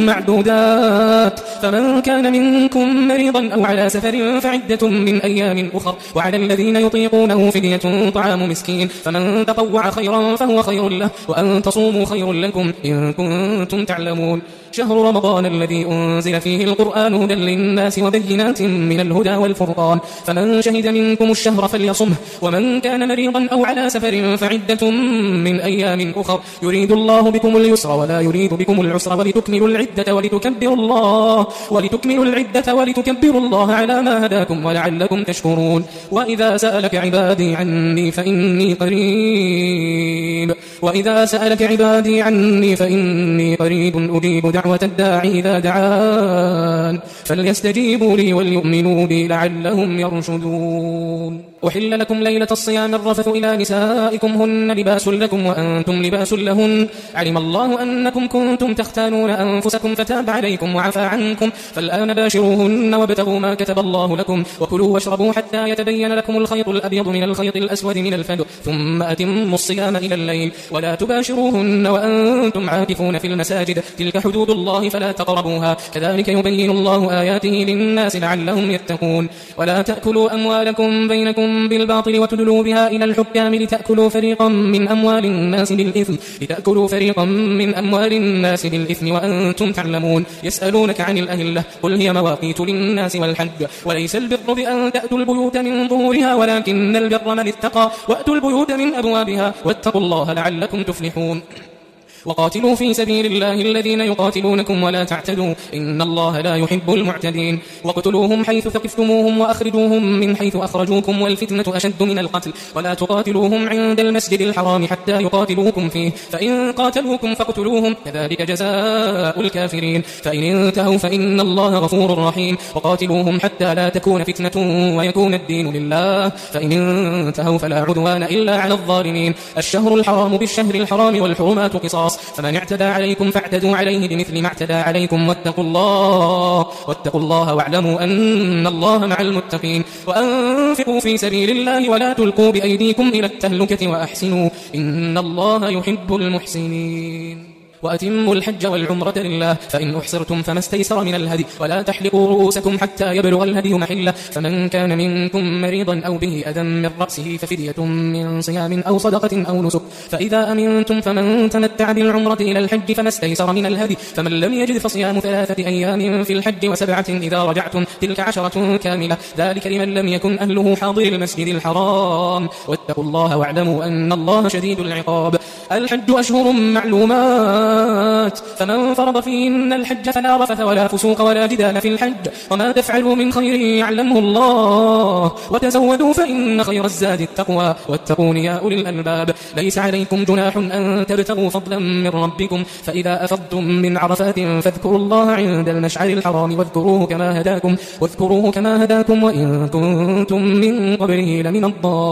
معدودات فمن كان منكم مريضا أو على سفر فعدة من أيام أخر وعلى الذين يطيقونه فدية طعام مسكين فمن تطوع خيرا فهو خير له وأن تصوموا خير لكم إن كنتم تعلمون. شهر رمضان الذي أنزل فيه القرآن هدى للناس وبينات من الهدى والفرقان فمن شهد منكم الشهر فليصمه ومن كان مريضا أو على سفر فعدة من أيام أخر يريد الله بكم اليسر ولا يريد بكم العسر ولتكملوا العدة ولتكبروا الله ولتكملوا العدة ولتكبروا الله على ما هداكم ولعلكم تشكرون وإذا سألك عبادي عني فإني قريب وإذا سألك عبادي عني فإني قريب أجيب دعوة الداعي إذا دعان فليستجيبوا لي وليؤمنوا بي لعلهم يرشدون أحل لكم ليلة الصيام الرفث إلى نسائكم هن لباس لكم وأنتم لباس لهن علم الله أنكم كنتم تختانون أنفسكم فتاب عليكم وعفى عنكم فالآن باشروهن وابتغوا ما كتب الله لكم وكلوا واشربوا حتى يتبين لكم الخيط الأبيض من الخيط الأسود من الفجر ثم أتموا الصيام إلى الليل ولا تباشروهن وأنتم عاكفون في المساجد تلك حدود الله فلا تقربوها كذلك يبين الله آياته للناس لعلهم يتقون ولا تأكلوا أموالكم بينكم بالباطل وتدلوا بها إلى الحكام لتأكلوا فريقا من أموال الناس بالإثم لتأكلوا فريقا من أموال الناس بالإثم وأنتم تعلمون يسألونك عن الأهلة قل هي مواقيت للناس والحج وليس البر بأن تأتوا البيوت من ظهورها ولكن البر من اتقى وأتوا البيوت من أبوابها واتقوا الله لعلكم تفلحون وقاتلوا في سبيل الله الذين يقاتلونكم ولا تعتدوا إن الله لا يحب المعتدين واقتلوهم حيث ثقفتموهم وأخرجوهم من حيث أخرجوكم والفتنة أشد من القتل ولا تقاتلوهم عند المسجد الحرام حتى يقاتلوكم فيه فإن قاتلوكم فاقتلوهم كذلك جزاء الكافرين فإن انتهوا فإن الله غفور رحيم وقاتلوهم حتى لا تكون فتنة ويكون الدين لله فإن انتهوا فلا عدوان إلا على الظالمين الشهر الحرام بالشهر الحرام والحرمات قصاص فمن اعتدى عليكم فاعتدوا عليه بمثل ما اعتدى عليكم واتقوا الله واتقوا الله واعلموا أن الله مع المتقين وأنفقوا في سبيل الله ولا تلقوا بأيديكم إلى التهلكة وأحسنوا إن الله يحب المحسنين وأتموا الحج والعمرة لله فإن أحصرتم فما استيسر من الهدي ولا تحلقوا رؤوسكم حتى يبلغ الهدي محله فمن كان منكم مريضا أو به أذى من رأسه ففدية من صيام أو صدقة أو نسك فإذا أمنتم فمن تمتع بالعمرة إلى الحج فما استيسر من الهدي فمن لم يجد فصيام ثلاثة أيام في الحج وسبعة إذا رجعتم تلك عشرة كاملة ذلك لمن لم يكن أهله حاضر المسجد الحرام واتقوا الله واعلموا أن الله شديد العقاب الحج أشهر معلومات فمن فرض فيهن الحج فلا رفث ولا فسوق ولا جدال في الحج وما تفعلوا من خير يعلمه الله وتزودوا فإن خير الزاد التقوى واتقون يا أولي الألباب ليس عليكم جناح أن تبتغوا فضلا من ربكم فإذا أفضتم من عرفات فاذكروا الله عند المشعر الحرام واذكروه كما هداكم واذكروه كما هداكم وإن كنتم من قبله لمن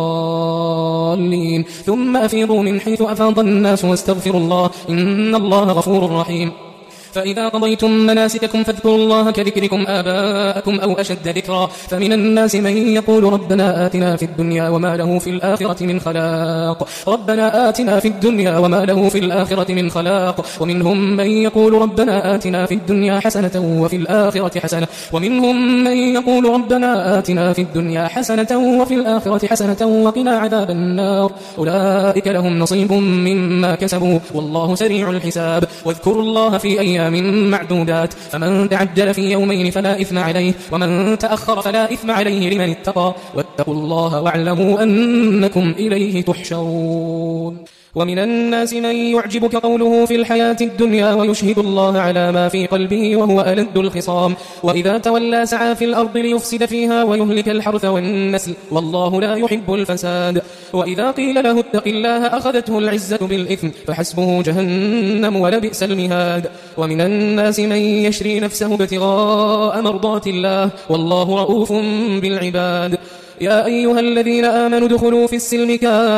الضالين ثم أفيضوا من حيث أفاض الناس واستغفروا الله إن الله غفور رحيم فإذا قضيتم مناسككم فاذكروا الله كذكركم آباءكم أو أشد ذكرا فمن الناس من يقول ربنا آتنا في الدنيا وما له في الآخرة من خلاق ربنا آتنا في الدنيا وما له في الآخرة من خلاق ومنهم من يقول ربنا آتنا في الدنيا حسنة وفي الآخرة حسنة ومنهم من يقول ربنا آتنا في الدنيا حسنة وفي الآخرة حسنة وقنا عذاب النار أولئك لهم نصيب مما كسبوا والله سريع الحساب واذكروا الله في أيام من معدودات فمن تعجل في يومين فلا إثم عليه ومن تأخر فلا إثم عليه لمن اتقى واتقوا الله واعلموا أنكم إليه تحشرون ومن الناس من يعجبك قوله في الحياة الدنيا ويشهد الله على ما في قلبه وهو ألد الخصام وإذا تولى سعى في الأرض ليفسد فيها ويهلك الحرث والنسل والله لا يحب الفساد وإذا قيل له اتق الله أخذته العزة بالإثم فحسبه جهنم ولبئس المهاد ومن الناس من يشري نفسه ابتغاء مرضات الله والله رؤوف بالعباد يا أيها الذين آمنوا ادخلوا في السلم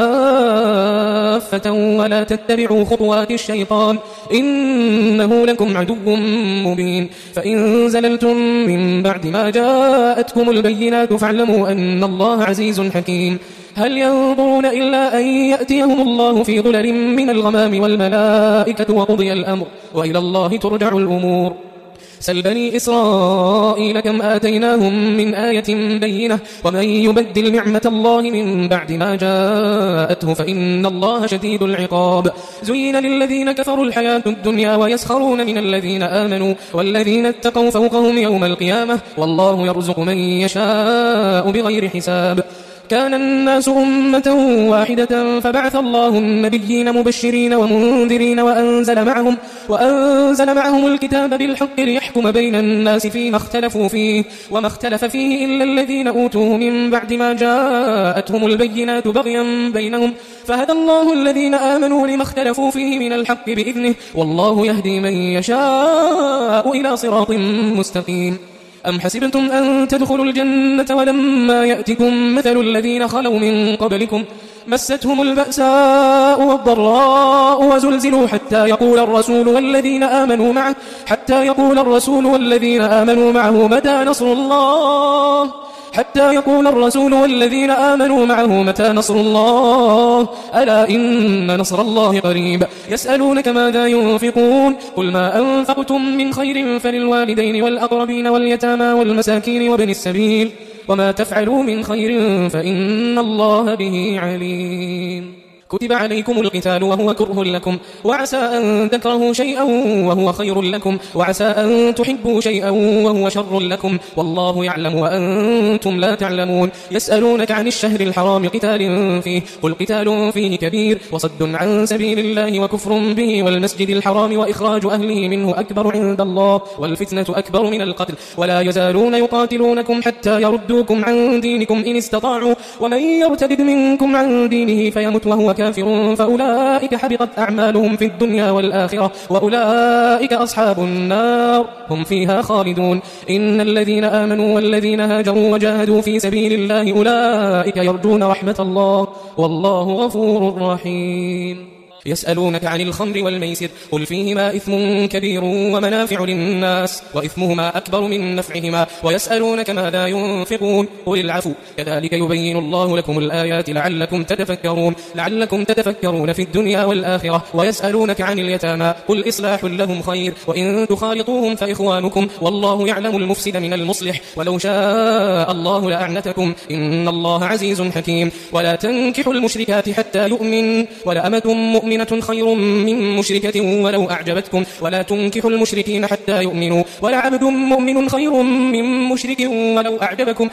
كافة ولا تتبعوا خطوات الشيطان إنه لكم عدو مبين فإن زللتم من بعد ما جاءتكم البينات فاعلموا أن الله عزيز حكيم هل ينظرون إلا أن يأتيهم الله في ظلل من الغمام والملائكة وقضي الأمر وإلى الله ترجع الأمور سل بني إسرائيل كم آتيناهم من آية بينة ومن يبدل نعمة الله من بعد ما جاءته فإن الله شديد العقاب زين للذين كفروا الحياة الدنيا ويسخرون من الذين آمنوا والذين اتقوا فوقهم يوم القيامة والله يرزق من يشاء بغير حساب كان الناس أمة واحدة فبعث الله النبيين مبشرين ومنذرين وأنزل معهم, وأنزل معهم الكتاب بالحق ليحكم بين الناس فيما اختلفوا فيه وما اختلف فيه إلا الذين أوتوه من بعد ما جاءتهم البينات بغيا بينهم فهدى الله الذين آمنوا لما اختلفوا فيه من الحق بإذنه والله يهدي من يشاء إلى صراط مستقيم أم حسبتم أن تدخلوا الجنة ولما يأتكم مثل الذين خلوا من قبلكم مستهم البأساء والضراء وزلزلوا حتى يقول الرسول والذين آمنوا معه حتى يقول الرسول والذين آمنوا معه متى نصر الله حتى يقول الرسول والذين آمنوا معه متى نصر الله ألا إن نصر الله قريب يسألونك ماذا ينفقون قل ما أنفقتم من خير فللوالدين والأقربين واليتامى والمساكين وابن السبيل وما تفعلوا من خير فإن الله به عليم كتب عليكم القتال وهو كره لكم وعسى أن تكرهوا شيئا وهو خير لكم وعسى أن تحبوا شيئا وهو شر لكم والله يعلم وأنتم لا تعلمون يسألونك عن الشهر الحرام قتال فيه قل قتال فيه كبير وصد عن سبيل الله وكفر به والمسجد الحرام وإخراج أهله منه أكبر عند الله والفتنة أكبر من القتل ولا يزالون يقاتلونكم حتى يردوكم عن دينكم إن استطاعوا ومن يرتد منكم عن دينه فيمت وهو كافر فأولئك حبطت أعمالهم في الدنيا والآخرة وأولئك أصحاب النار هم فيها خالدون إن الذين آمنوا والذين هاجروا وجاهدوا في سبيل الله أولئك يرجون رحمة الله والله غفور رحيم يسألونك عن الخمر والميسر قل فيهما إثم كبير ومنافع للناس وإثمهما أكبر من نفعهما ويسألونك ماذا ينفقون قل العفو كذلك يبين الله لكم الآيات لعلكم تتفكرون لعلكم تتفكرون في الدنيا والآخرة ويسألونك عن اليتامى قل إصلاح لهم خير وإن تخالطوهم فإخوانكم والله يعلم المفسد من المصلح ولو شاء الله لأعنتكم إن الله عزيز حكيم ولا تنكحوا المشركات حتى يؤمن ولأمة مؤمنة خير من مشركة ولو أعجبتكم ولا تنكحوا المشركين حتى يؤمنوا ولعبد مؤمن خير من مشرك ولو أعجبكم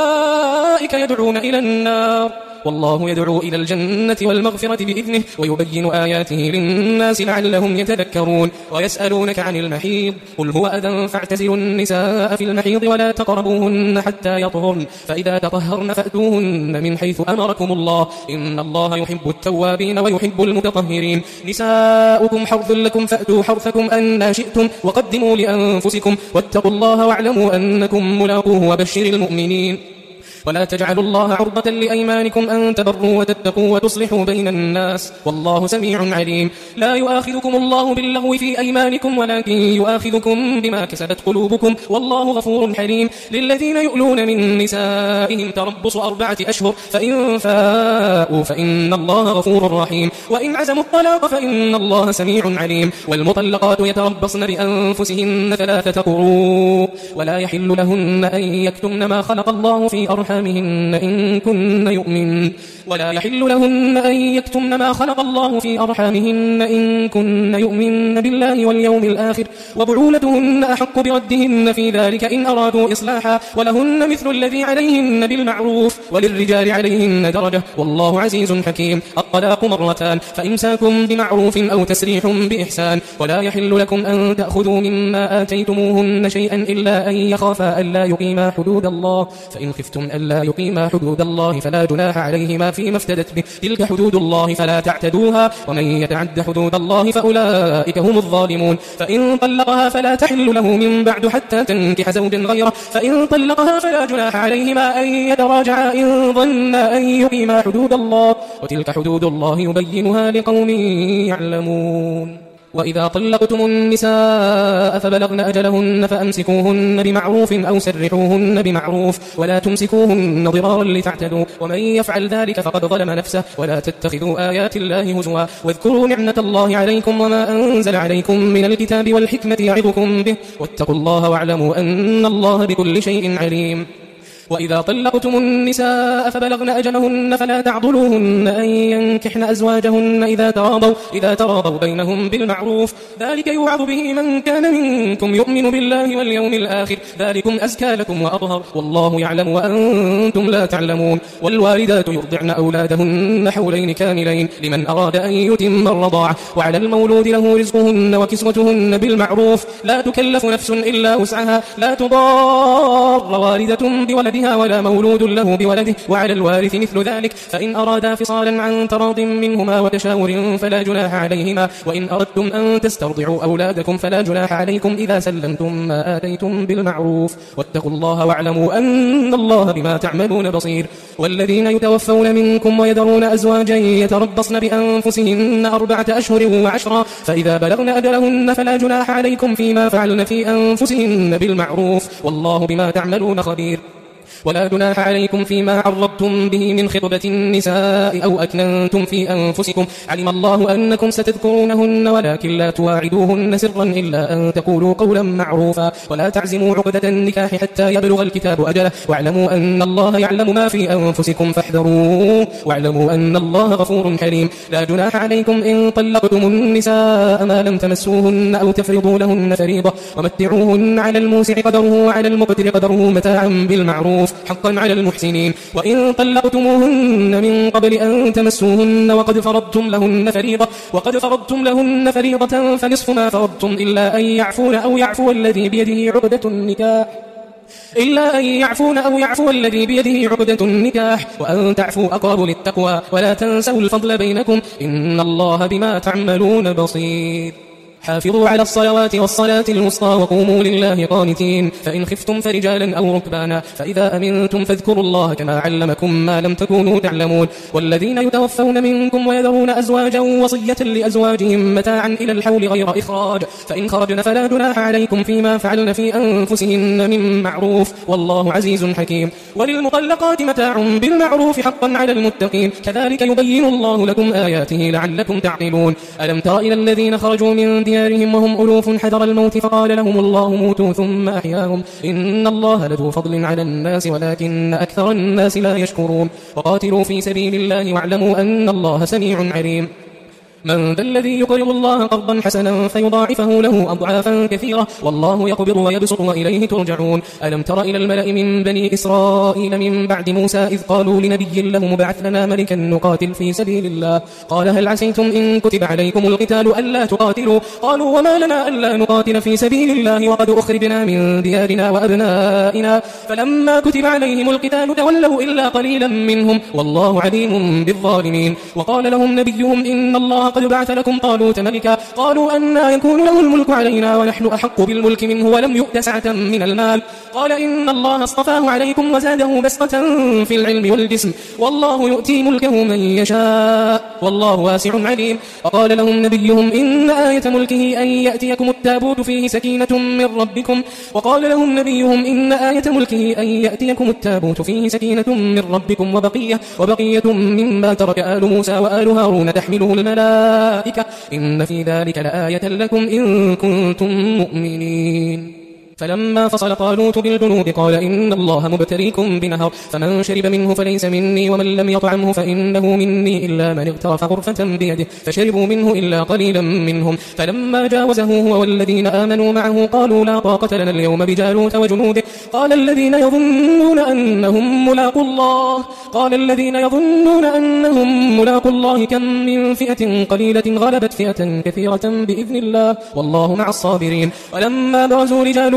أولئك يدعون إلى النار والله يدعو إلى الجنة والمغفرة بإذنه ويبين آياته للناس لعلهم يتذكرون ويسألونك عن المحيض قل هو أذى فاعتزلوا النساء في المحيض ولا تقربوهن حتى يطهرن فإذا تطهرن فأتوهن من حيث أمركم الله إن الله يحب التوابين ويحب المتطهرين نساؤكم حرث لكم فأتوا حرثكم أن شئتم وقدموا لأنفسكم واتقوا الله واعلموا أنكم ملاقوه وبشر المؤمنين ولا تجعلوا الله عرضة لأيمانكم أن تبروا وتتقوا وتصلحوا بين الناس والله سميع عليم لا يؤاخذكم الله باللغو في أيمانكم ولكن يؤاخذكم بما كسبت قلوبكم والله غفور حليم للذين يؤلون من نسائهم تربص أربعة أشهر فإن فاءوا فإن الله غفور رحيم وإن عزموا الطلاق فإن الله سميع عليم والمطلقات يتربصن بأنفسهن ثلاثة قروء ولا يحل لهن أن يكتمن ما خلق الله في أرحامهن إن كن يؤمن ولا يحل لهن أن يكتمن ما خلق الله في أرحامهن إن كن يؤمن بالله واليوم الآخر وبعولتهن أحق بردهن في ذلك إن أرادوا إصلاحا ولهن مثل الذي عليهن بالمعروف وللرجال عليهن درجة والله عزيز حكيم الطلاق مرتان فإمساكم بمعروف أو تسريح بإحسان ولا يحل لكم أن تأخذوا مما آتيتموهن شيئا إلا أن يخافا ألا يقيما حدود الله فإن خفتم ألا يقيما حدود الله فلا جناح عليهما فيما افتدت به تلك حدود الله فلا تعتدوها ومن يتعد حدود الله فأولئك هم الظالمون فإن طلقها فلا تحل له من بعد حتى تنكح زوجا غيره فإن طلقها فلا جناح عليهما أن يتراجعا إن ظنا أن يقيما حدود الله وتلك حدود الله يبينها لقوم يعلمون وإذا طلقتم النساء فبلغن أجلهن فأمسكوهن بمعروف أو سرحوهن بمعروف ولا تمسكوهن ضرارا لتعتدوا ومن يفعل ذلك فقد ظلم نفسه ولا تتخذوا آيات الله هزوا واذكروا نعمة الله عليكم وما أنزل عليكم من الكتاب والحكمة يعظكم به واتقوا الله واعلموا أن الله بكل شيء عليم. وإذا طلقتم النساء فبلغن أجلهن فلا تعضلوهن أن ينكحن أزواجهن إذا تراضوا, إذا تراضوا بينهم بالمعروف ذلك يوعظ به من كان منكم يؤمن بالله واليوم الآخر ذلكم أزكى لكم وأطهر والله يعلم وأنتم لا تعلمون. والوالدات يرضعن أولادهن حولين كاملين لمن أراد أن يتم الرضاعة وعلى المولود له رزقهن وكسوتهن بالمعروف لا تكلف نفس إلا وسعها لا تضار والدة بولدها ولا مولود له بولده وعلى الوارث مثل ذلك فإن أرادا فصالا عن تراض منهما وتشاور فلا جناح عليهما وإن أردتم أن تسترضعوا أولادكم فلا جناح عليكم إذا سلمتم ما آتيتم بالمعروف واتقوا الله واعلموا أن الله بما تعملون بصير. والذين يتوفون منكم ويذرون أزواجا يتربصن بأنفسهن أربعة أشهر وعشرا فإذا بلغن أجلهن فلا جناح عليكم فيما فعلن في أنفسهن بالمعروف والله بما تعملون خبير. ولا جناح عليكم فيما عرضتم به من خطبة النساء أو أكننتم في أنفسكم علم الله أنكم ستذكرونهن ولكن لا تواعدوهن سرا إلا أن تقولوا قولا معروفا ولا تعزموا عقدة النكاح حتى يبلغ الكتاب أجله واعلموا أن الله يعلم ما في أنفسكم فاحذروه واعلموا أن الله غفور حليم. لا جناح عليكم إن طلقتم النساء ما لم تمسوهن أو تفرضوا لهن فريضة ومتعوهن على الموسع قدره وعلى المقتر قدره متاعا بالمعروف حقا على المحسنين. وإن طلقتموهن من قبل أن تمسوهن وقد فرضتم لهن فريضة وقد فرضتم لهن فريضة فنصف ما فرضتم إلا أن يعفون أو يعفو الذي بيده عقدة النكاح إلا أن يعفون أو يعفو الذي بيده عقدة النكاح وأن تعفوا أقرب للتقوى ولا تنسوا الفضل بينكم إن الله بما تعملون بصير. حافظوا على الصلوات والصلاة الوسطى وقوموا لله قانتين فإن خفتم فرجالا أو ركبانا فإذا أمنتم فاذكروا الله كما علمكم ما لم تكونوا تعلمون. والذين يتوفون منكم ويذرون أزواجا وصية لأزواجهم متاعا إلى الحول غير إخراج فإن خرجن فلا جناح عليكم فيما فعلن في أنفسهن من معروف والله عزيز حكيم. وللمطلقات متاع بالمعروف حقا على المتقين كذلك يبين الله لكم آياته لعلكم تعقلون. ألم تر إلى الذين خرجوا من ديارهم وهم ألوف حذر الموت فقال لهم الله موتوا ثم أحياهم إن الله لذو فضل على الناس ولكن أكثر الناس لا يشكرون. وقاتلوا في سبيل الله واعلموا أن الله سميع عليم. من ذا الذي يقرض الله قرضا حسنا فيضاعفه له أضعافا كثيرة والله يقبض ويبسط وإليه ترجعون. ألم تر إلى الملأ من بني إسرائيل من بعد موسى إذ قالوا لنبي له مبعث لنا ملكا نقاتل في سبيل الله قال هل عسيتم إن كتب عليكم القتال ألا تقاتلوا قالوا وما لنا ألا نقاتل في سبيل الله وقد أخرجنا من ديارنا وأبنائنا فلما كتب عليهم القتال تولوا إلا قليلا منهم والله عليم بالظالمين. وقال لهم نبيهم إن الله قد بعث لكم طالوت ملكا قالوا أنا يكون له الملك علينا ونحن أحق بالملك منه ولم يؤت سعة من المال قال إن الله اصطفاه عليكم وزاده بسطة في العلم والجسم والله يؤتي ملكه من يشاء والله واسع عليم. وقال لهم نبيهم إن آية ملكه أن يأتيكم التابوت فيه سكينة من ربكم وقال لهم نبيهم إن آية ملكه أن يأتيكم التابوت فيه سكينة من ربكم وبقية, وبقية مما ترك آل موسى وآل هارون تحمله الملائكة إن في ذلك لآية لكم إن كنتم مؤمنين. فلما فصل طالوت بالجنود قال إن الله مبتليكم بنهر فمن شرب منه فليس مني ومن لم يطعمه فإنه مني إلا من اغترف غرفة بيده فشربوا منه إلا قليلا منهم. فلما جاوزه هو والذين آمنوا معه قالوا لا طاقة لنا اليوم بجالوت وجنوده قال الذين يظنون أنهم ملاقوا الله قال الذين يظنون أنهم ملاقوا الله كم من فئة قليلة غلبت فئة كثيرة بإذن الله والله مع الصابرين. ولما برزوا لجالوت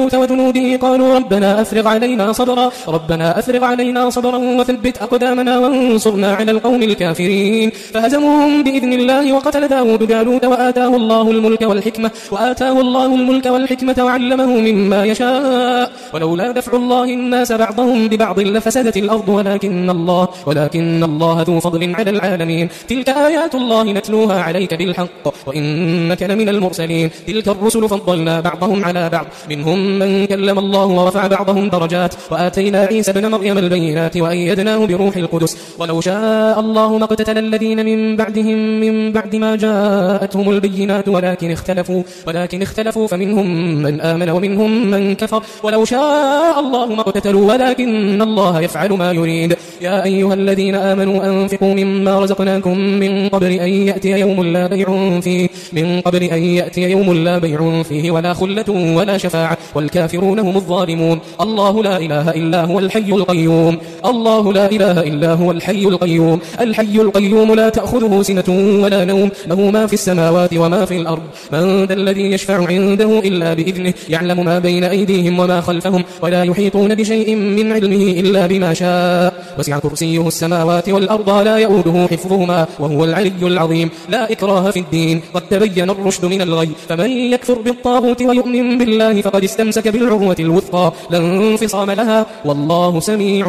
جالوت وجنوده قالوا ربنا أفرغ علينا صبرا ربنا أفرغ علينا صبرا وثبت أقدامنا وانصرنا على القوم الكافرين فهزموهم بإذن الله وقتل داود جالوت وآتاه الله الملك والحكمة وآتاه الله الملك والحكمة وعلمه مما يشاء ولولا دفع الله الناس بعضهم ببعض لفسدت الأرض ولكن الله ولكن الله ذو فضل على العالمين تلك آيات الله نتلوها عليك بالحق وإنك لمن المرسلين تلك الرسل فضلنا بعضهم على بعض منهم من كلم الله ورفع بعضهم درجات وآتينا عيسى ابن مريم البينات وأيدناه بروح القدس ولو شاء الله ما اقتتل الذين من بعدهم من بعد ما جاءتهم البينات ولكن اختلفوا ولكن اختلفوا فمنهم من آمن ومنهم من كفر ولو شاء الله ما اقتتلوا ولكن الله يفعل ما يريد يا أيها الذين آمنوا أنفقوا مما رزقناكم من قبل أن يأتي يوم لا بيع فيه من قبل أن يأتي يوم لا بيع فيه ولا خلة ولا شفاعة والكافرون هم الظالمون الله لا إله إلا هو الحي القيوم الله لا إله إلا هو الحي القيوم الحي القيوم لا تأخذه سنة ولا نوم له ما في السماوات وما في الأرض من ذا الذي يشفع عنده إلا بإذنه يعلم ما بين أيديهم وما خلفهم ولا يحيطون بشيء من علمه إلا بما شاء وسع كرسيه السماوات والأرض لا يؤوده حفظهما وهو العلي العظيم لا إكراه في الدين قد تبين الرشد من الغي فمن يكفر بالطاغوت ويؤمن بالله فقد استمسك بالعروة الوثقى لا انفصام لها والله سميع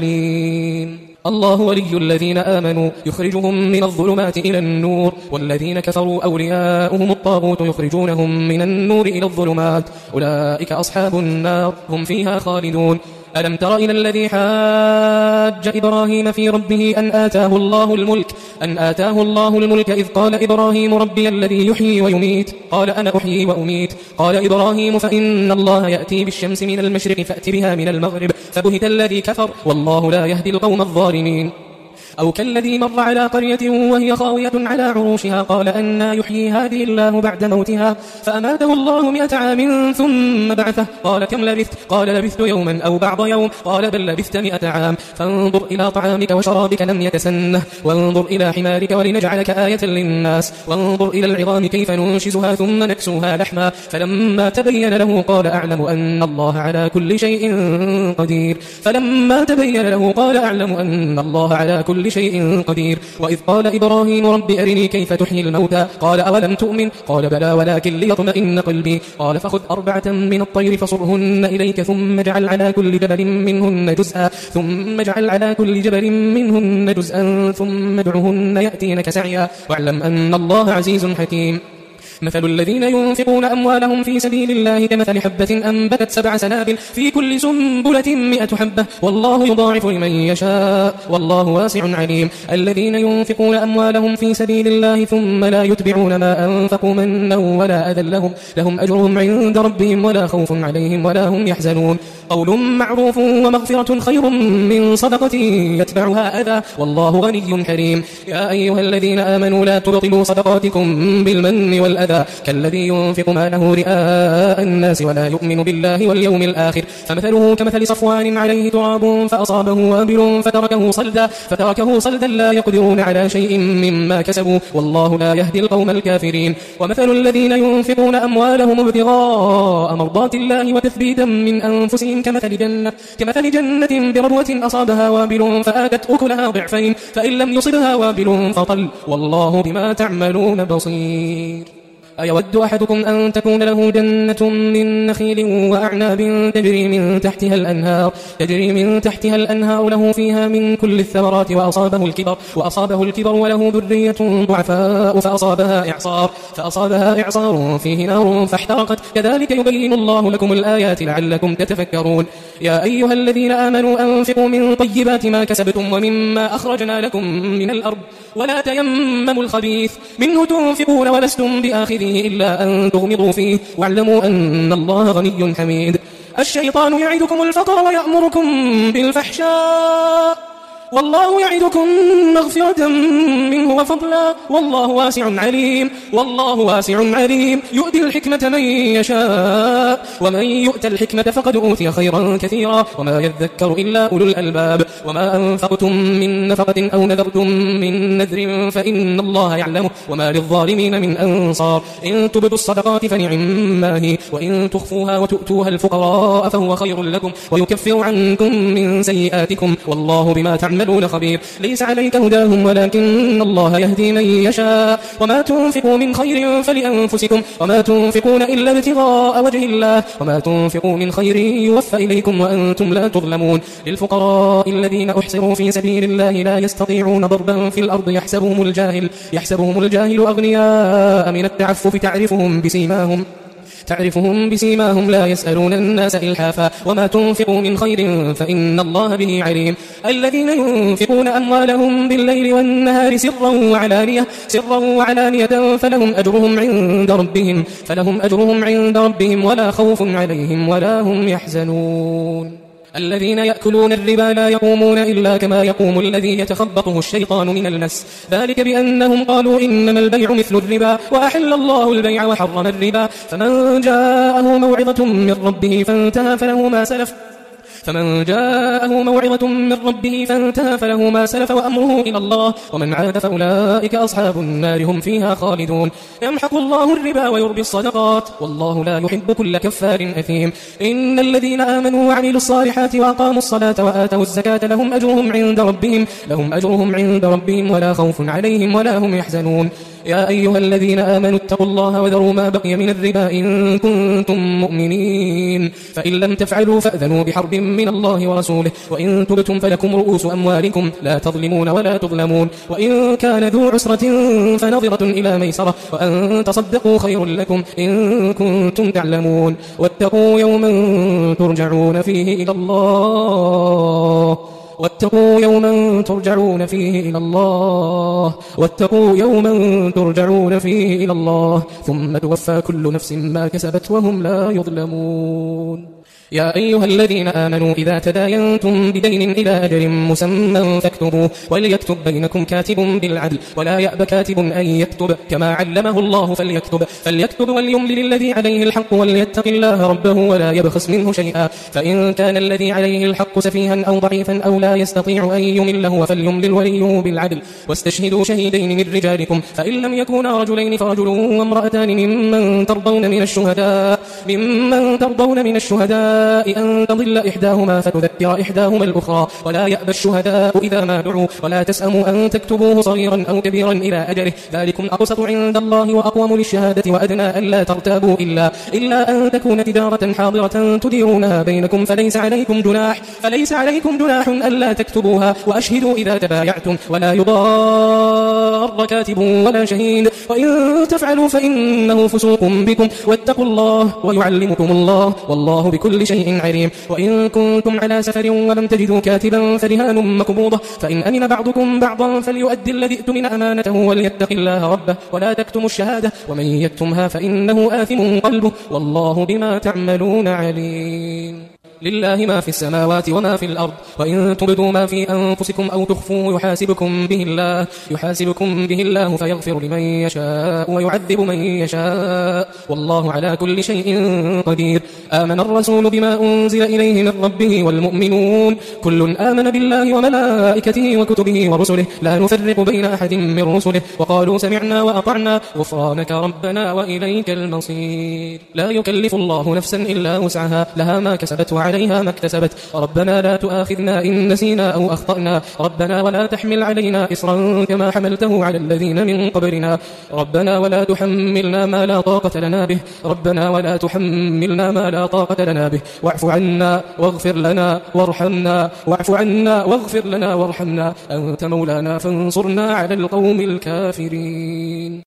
عليم الله ولي الذين آمنوا يخرجهم من الظلمات إلى النور والذين كفروا أولياؤهم الطاغوت يخرجونهم من النور إلى الظلمات أولئك أصحاب النار هم فيها خالدون ألم تر إلى الذي حاج إبراهيم في ربه أن آتاه الله الملك أن آتاه الله الملك إذ قال إبراهيم ربي الذي يحيي ويميت قال أنا أحيي وأميت قال إبراهيم فإن الله يأتي بالشمس من المشرق فأت بها من المغرب فبهت الذي كفر والله لا يهدي القوم الظالمين أو كالذي مر على قرية وهي خاوية على عروشها قال أنا يحيي هذه الله بعد موتها فأماته الله مئة عام ثم بعثه قال كم لبثت قال لبثت يوما أو بعض يوم قال بل لبثت مئة عام فانظر إلى طعامك وشرابك لم يتسنه وانظر إلى حمارك ولنجعلك آية للناس وانظر إلى العظام كيف ننشزها ثم نكسوها لحما فلما تبين له قال أعلم أن الله على كل شيء قدير فلما تبين له قال أعلم أن الله على كل شيء قدير وإذ قال إبراهيم رب أرني كيف تحيي الموتى قال أولم تؤمن قال بلى ولكن ليطمئن قلبي قال فخذ أربعة من الطير فصرهن إليك ثم اجعل على كل جبل منهن جزءا ثم اجعل على كل جبل منهن جزءا ثم ادعهن يأتينك سعيا واعلم أن الله عزيز حكيم مثل الذين ينفقون أموالهم في سبيل الله كمثل حبة أنبتت سبع سنابل في كل سنبلة مئة حبة والله يضاعف لمن يشاء والله واسع عليم الذين ينفقون أموالهم في سبيل الله ثم لا يتبعون ما أنفقوا منا ولا أذى لهم لهم أجرهم عند ربهم ولا خوف عليهم ولا هم يحزنون قول معروف ومغفرة خير من صدقة يتبعها أذى والله غني حليم يا أيها الذين آمنوا لا تبطلوا صدقاتكم بالمن والأذى كالذي ينفق ماله رئاء الناس ولا يؤمن بالله واليوم الآخر فمثله كمثل صفوان عليه تراب فأصابه وابل فتركه صلدا فتركه صلدا لا يقدرون على شيء مما كسبوا والله لا يهدي القوم الكافرين ومثل الذين ينفقون أموالهم ابتغاء مرضات الله وتثبيتا من أنفسهم كمثل جنة كمثل جنة بربوة أصابها وابل فآتت أكلها ضعفين فإن لم يصبها وابل فطل والله بما تعملون بصير أيود أحدكم أن تكون له جنة من نخيل وأعناب تجري من تحتها الأنهار تجري من تحتها الأنهار له فيها من كل الثمرات وأصابه الكبر وأصابه الكبر وله ذرية ضعفاء فأصابها إعصار فأصابها إعصار فيه نار فاحترقت كذلك يبين الله لكم الآيات لعلكم تتفكرون يا أيها الذين آمنوا أنفقوا من طيبات ما كسبتم ومما أخرجنا لكم من الأرض ولا تيمموا الخبيث منه تنفقون ولستم بآخذين إلا أن تغمضوا فيه واعلموا أن الله غني حميد الشيطان يعدكم الفقر ويأمركم بالفحشاء والله يعدكم مغفرة منه وفضلا والله واسع عليم والله واسع عليم يؤتي الحكمة من يشاء ومن يؤت الحكمة فقد أوتي خيرا كثيرا وما يذكر إلا أولو الألباب وما أنفقتم من نفقة أو نذرتم من نذر فإن الله يعلمه وما للظالمين من أنصار إن تبدوا الصدقات فنعما هي وإن تخفوها وتؤتوها الفقراء فهو خير لكم ويكفر عنكم من سيئاتكم والله بما تعملون خبير ليس عليك هداهم ولكن الله يهدي من يشاء وما تنفقوا من خير فلأنفسكم وما تنفقون إلا ابتغاء وجه الله وما تنفقوا من خير يوفى إليكم وأنتم لا تظلمون للفقراء الذين أحصروا في سبيل الله لا يستطيعون ضربا في الأرض يحسبهم الجاهل يحسبهم الجاهل أغنياء من التعفف تعرفهم بسيماهم تعرفهم بسيماهم لا يسألون الناس إلحافا وما تنفقوا من خير فإن الله به عليم الذين ينفقون أموالهم بالليل والنهار سرا وعلانية سرا وعلانية فلهم أجرهم عند ربهم فلهم أجرهم عند ربهم ولا خوف عليهم ولا هم يحزنون الذين يأكلون الربا لا يقومون إلا كما يقوم الذي يتخبطه الشيطان من المس ذلك بأنهم قالوا إنما البيع مثل الربا وأحل الله البيع وحرم الربا فمن جاءه موعظة من ربه فانتهى فله ما سلف فمن جاءه موعظة من ربه فانتهى فله ما سلف وأمره إلى الله ومن عاد فأولئك أصحاب النار هم فيها خالدون يمحق الله الربا ويربي الصدقات والله لا يحب كل كفار أثيم إن الذين آمنوا وعملوا الصالحات وأقاموا الصلاة وآتوا الزكاة لهم أجرهم عند ربهم لهم أجرهم عند ربهم ولا خوف عليهم ولا هم يحزنون يا أيها الذين آمنوا اتقوا الله وذروا ما بقي من الربا إن كنتم مؤمنين فإن لم تفعلوا فأذنوا بحرب من الله ورسوله وإن تبتم فلكم رؤوس أموالكم لا تظلمون ولا تظلمون وإن كان ذو عسرة فنظرة إلى ميسرة وأن تصدقوا خير لكم إن كنتم تعلمون واتقوا يوما ترجعون فيه إلى الله واتقوا يوما ترجعون فيه إلى الله واتقوا يوما ترجعون فيه إلى الله ثم توفى كل نفس ما كسبت وهم لا يظلمون يا أيها الذين آمنوا إذا تداينتم بدين إلى أجل مسمى فاكتبوه وليكتب بينكم كاتب بالعدل ولا يأب كاتب أن يكتب كما علمه الله فليكتب فليكتب وليملل الذي عليه الحق وليتق الله ربه ولا يبخس منه شيئا فإن كان الذي عليه الحق سفيها أو ضعيفا أو لا يستطيع أن يمل هو فليملل وليه بالعدل واستشهدوا شهيدين من رجالكم فإن لم يكونا رجلين فرجل وامرأتان ممن ترضون من الشهداء ممن ترضون من الشهداء أن تضل إحداهما فتذكر إحداهما الأخرى ولا يأبى الشهداء إذا ما دعوا ولا تسأموا أن تكتبوه صغيرا أو كبيرا إلى أجله ذلكم أقسط عند الله وأقوم للشهادة وأدنى ألا ترتابوا إلا, إلا أن تكون تجارة حاضرة تديرونها بينكم فليس عليكم جناح فليس عليكم جناح ألا تكتبوها وأشهدوا إذا تبايعتم ولا يضار كاتب ولا شهيد وإن تفعلوا فإنه فسوق بكم واتقوا الله ويعلمكم الله والله بكل شيء عليم وإن كنتم على سفر ولم تجدوا كاتبا فرهان مقبوضة فإن أمن بعضكم بعضا فليؤدي الذي ائتمن أمانته وليتق الله ربه ولا تكتموا الشهادة ومن يكتمها فإنه آثم قلبه والله بما تعملون عليم لله ما في السماوات وما في الأرض وإن تبدوا ما في أنفسكم أو تخفوه يحاسبكم به الله يحاسبكم به الله فيغفر لمن يشاء ويعذب من يشاء والله على كل شيء قدير آمن الرسول بما أنزل إليه من ربه والمؤمنون كل آمن بالله وملائكته وكتبه ورسله لا نفرق بين أحد من رسله وقالوا سمعنا وأطعنا غفرانك ربنا وإليك المصير لا يكلف الله نفسا إلا وسعها لها ما كسبت وعليها ما اكتسبت ربنا لا تؤاخذنا إن نسينا أو أخطأنا ربنا ولا تحمل علينا إصرا كما حملته على الذين من قبلنا ربنا ولا تحملنا ما لا طاقة لنا به ربنا ولا تحملنا ما لا طاقة لنا به واعف عنا واغفر لنا وارحمنا واعف عنا واغفر لنا وارحمنا أنت مولانا فانصرنا على القوم الكافرين